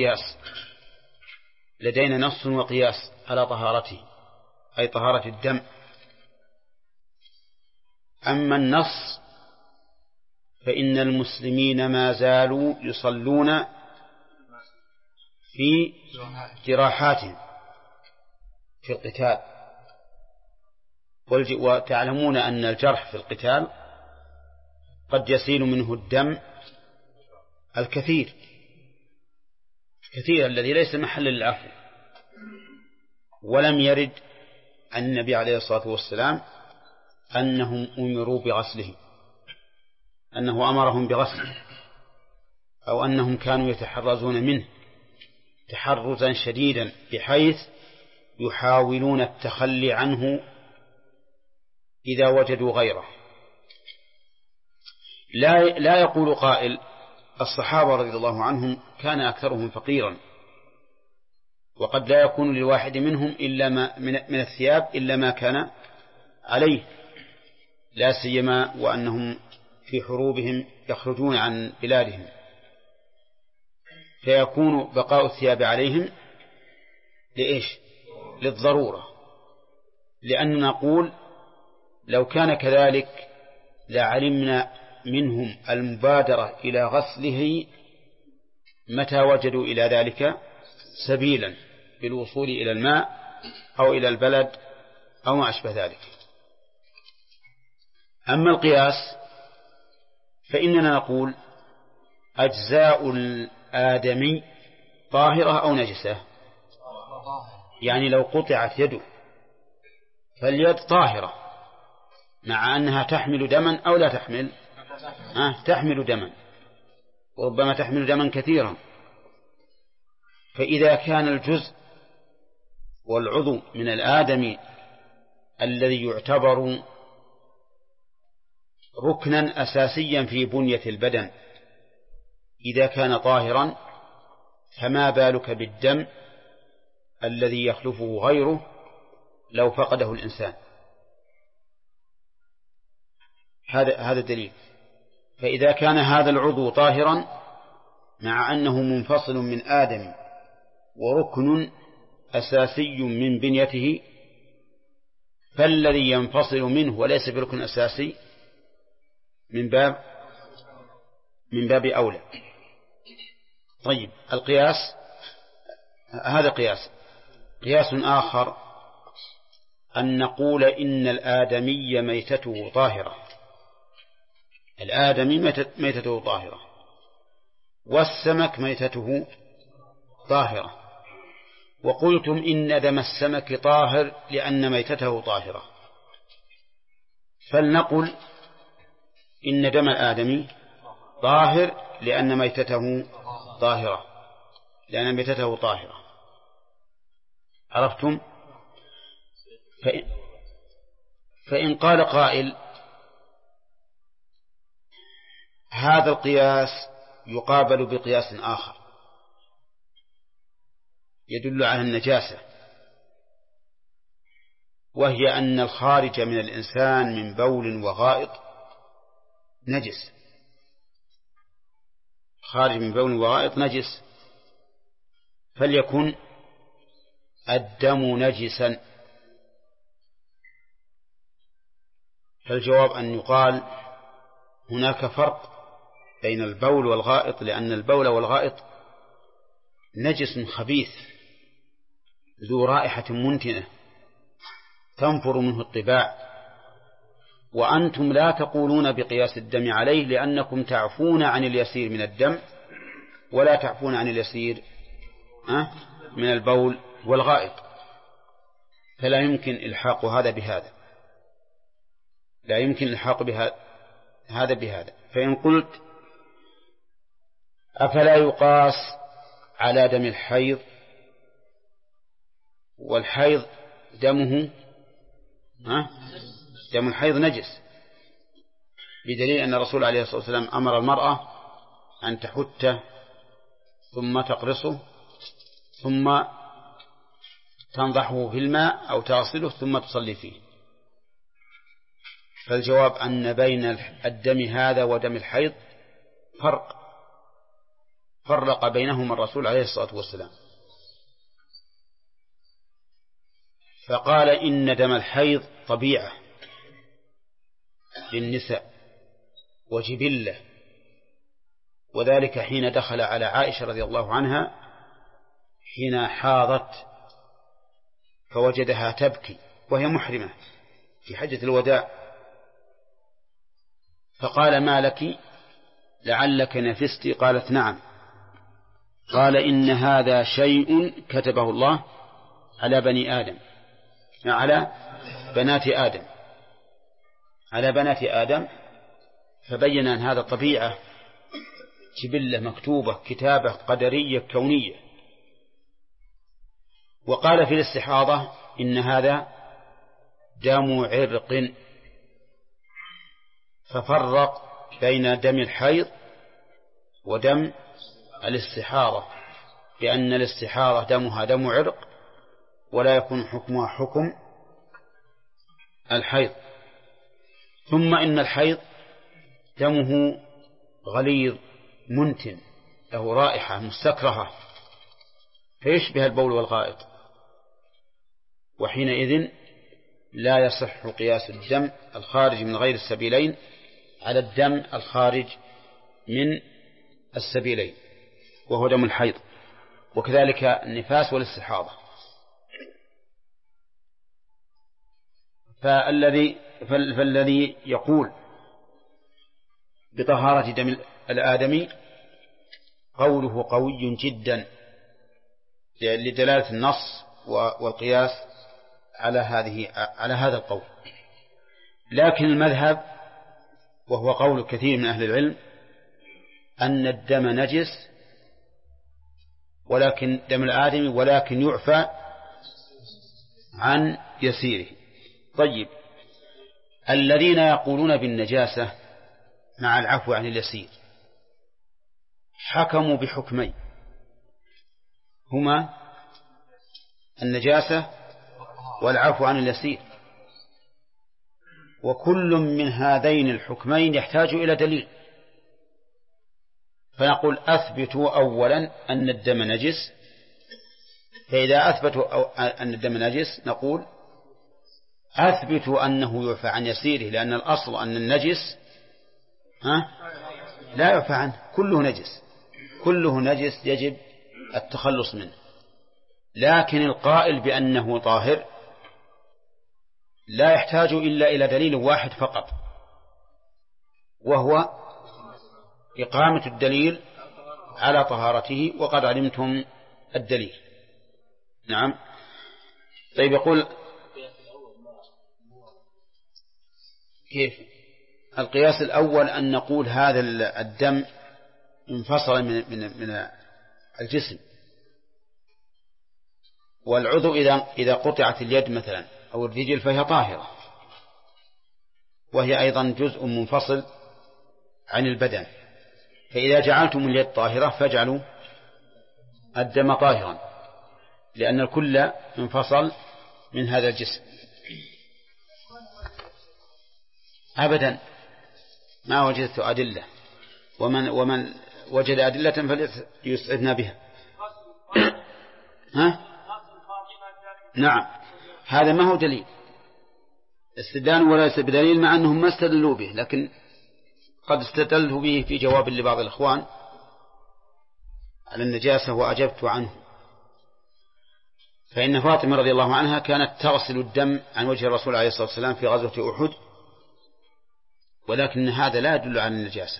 [SPEAKER 2] وقياس على طهارته، أي طهارة الدم. أما النص فإن المسلمين ما زالوا يصلون في جراحاتهم في القتال، وتعلمون أن الجرح في القتال قد يسيل منه الدم الكثير الذي ليس محلا للعفو. ولم يرد عن النبي عليه الصلاة والسلام أنهم أمروا بغسله، أنه أمرهم بغسله، أو أنهم كانوا يتحرزون منه تحرزا شديدا بحيث يحاولون التخلي عنه إذا وجدوا غيره. لا يقول قائل الصحابة رضي الله عنهم كان أكثرهم فقيرا، وقد لا يكون للواحد منهم إلا ما من الثياب إلا ما كان عليه، لا سيما وأنهم في حروبهم يخرجون عن بلادهم، فيكون بقاء الثياب عليهم للضرورة. لأننا نقول لو كان كذلك لعلمنا منهم المبادرة إلى غسله متى وجدوا إلى ذلك سبيلا بالوصول إلى الماء أو إلى البلد أو ما أشبه ذلك. أما القياس فإننا نقول أجزاء الآدمي طاهرة أو نجسة، يعني لو قطعت يده فاليد طاهرة مع أنها تحمل دما أو لا تحمل تحمل دما، وربما تحمل دما كثيرا. فإذا كان الجزء والعضو من الآدمي الذي يعتبر ركنا أساسيا في بنية البدن إذا كان طاهرا، فما بالك بالدم الذي يخلفه غيره لو فقده الإنسان. هذا دليل. فإذا كان هذا العضو طاهرا مع أنه منفصل من آدم وركن أساسي من بنيته، فالذي ينفصل منه وليس بركن أساسي من باب أولى. طيب القياس، هذا قياس آخر أن نقول إن الآدمي ميتته طاهرة، الآدمي ميتته طاهرة، والسمك ميتته طاهرة، وقلتم إن دم السمك طاهر لأن ميتته طاهرة، فلنقل إن دم الآدمي طاهر لأن ميتته طاهرة، لأن ميتته طاهرة. عرفتم؟ فإن قال قائل هذا القياس يقابل بقياس آخر يدل على النجاسة، وهي أن الخارج من الإنسان من بول وغائط نجس، خارج من بول وغائط نجس، فليكن الدم نجسا. فالجواب أن يقال هناك فرق بين البول والغائط، لأن البول والغائط نجس خبيث ذو رائحة منتنة تنفر منه الطباع، وأنتم لا تقولون بقياس الدم عليه لأنكم تعفون عن اليسير من الدم ولا تعفون عن اليسير من البول والغائط، فلا يمكن إلحاق هذا بهذا، لا يمكن إلحاق هذا بهذا. فإن قلت أفلا يقاس على دم الحيض، والحيض دمه دم الحيض نجس، بدليل أن الرسول عليه الصلاة والسلام أمر المرأة أن تحته ثم تقرصه ثم تنضحه في الماء أو تغسله ثم تصلي فيه. فالجواب أن بين الدم هذا ودم الحيض فرق بينهما الرسول عليه الصلاة والسلام، فقال إن دم الحيض طبيعة للنساء وجبلة، وذلك حين دخل على عائشة رضي الله عنها حين حاضت فوجدها تبكي وهي محرمة في حجة الوداع، فقال ما لك لعلك نفست؟ قالت نعم. قال إن هذا شيء كتبه الله على بني آدم، على بنات آدم، فبين أن هذا طبيعة جبلة مكتوبة كتابة قدرية كونية. وقال في الاستحاضة إن هذا دم عرق، ففرق بين دم الحيض ودم الاستحاضة، لأن الاستحاضة دمها دم عرق ولا يكون حكمها حكم الحيض. ثم إن الحيض دمه غليظ منتن له رائحة مستكرهة فيشبه البول والغائط، وحينئذ لا يصح قياس الدم الخارج من غير السبيلين على الدم الخارج من السبيلين وهو دم الحيض، وكذلك النفاس والاستحاضة. فالذي يقول بطهارة دم الآدمي قوله قوي جدا لدلالة النص والقياس على هذا القول. لكن المذهب وهو قول كثير من أهل العلم أن الدم نجس، ولكن دم الآدمي ولكن يعفى عن يسيره. طيب الذين يقولون بالنجاسة مع العفو عن اليسير حكموا بحكمين، هما النجاسة والعفو عن اليسير، وكل من هذين الحكمين يحتاج إلى دليل. فنقول أثبتوا أولا أن الدم نجس، فإذا أثبتوا أن الدم نجس نقول أثبتوا أنه يعفى عن يسيره، لأن الأصل أن النجس ها؟ لا يعفى عنه، كله نجس، كله نجس يجب التخلص منه. لكن القائل بأنه طاهر لا يحتاج إلا إلى دليل واحد فقط، وهو إقامة الدليل على طهارته، وقد علمتم الدليل. نعم. طيب يقول كيف القياس الأول؟ أن نقول هذا الدم انفصل من الجسم، والعضو إذا قطعت اليد مثلا أو الرجل فهي طاهرة، وهي أيضا جزء منفصل عن البدن، فإذا جعلتم اليد طاهرة فاجعلوا الدم طاهرا، لأن الكل انفصل من هذا الجسم. أبدا ما وجدت أدلة، ومن وجد أدلة فليسعدنا بها. ها؟ نعم، هذا ما هو دليل استدلال وليس بدليل، مع أنهم ما استدلوا به، لكن قد استدلوا به في جواب لبعض الإخوان على النجاسة وأجبت عنه. فإن فاطمة رضي الله عنها كانت تغسل الدم عن وجه الرسول عليه الصلاة والسلام في غزوة أحد، ولكن هذا لا يدل على النجاسة.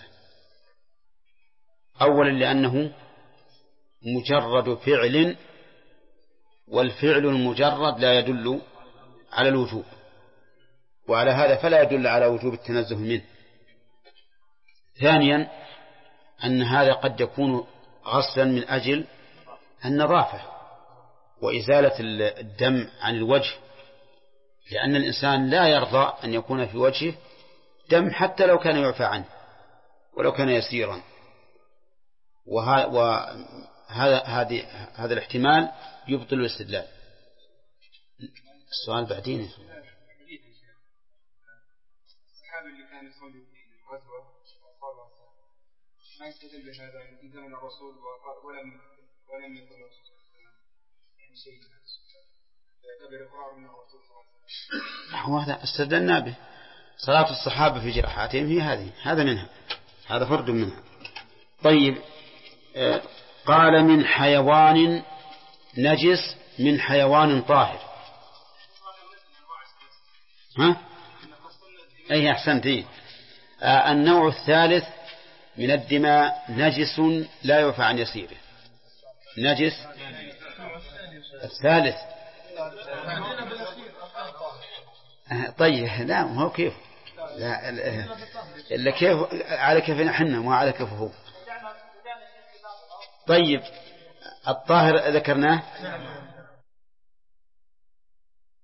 [SPEAKER 2] أولا لأنه مجرد فعل، والفعل المجرد لا يدل على الوجوب، وعلى هذا فلا يدل على وجوب التنزه منه. ثانيا أن هذا قد يكون غسلا من أجل النظافة وإزالة الدم عن الوجه، لأن الإنسان لا يرضى أن يكون في وجهه دم حتى لو كان يعفى عنه ولو كان يسيرا، هذا الاحتمال يبطل الاستدلال. السؤال بعدين.
[SPEAKER 1] الصحابي اللي كان يصلي في الغزوة ما يستدل بهذا من زمن الرسول ولم يكن الرسول يعني شيء يعتبر إقرار من الرسول.
[SPEAKER 2] هذا استدلنا به. صلاة الصحابة في جراحاتهم هي هذا منها، هذا فرد منها. طيب قال من حيوان نجس من حيوان طاهر. ها؟ أي أحسنت. النوع الثالث من الدماء نجس لا يعفى عن يسيره. نجس الثالث. طيب لا، ما هو كيف، لا إلا كيف على كيفنا حنا مو على كيفه هو. طيب الطاهر ذكرناه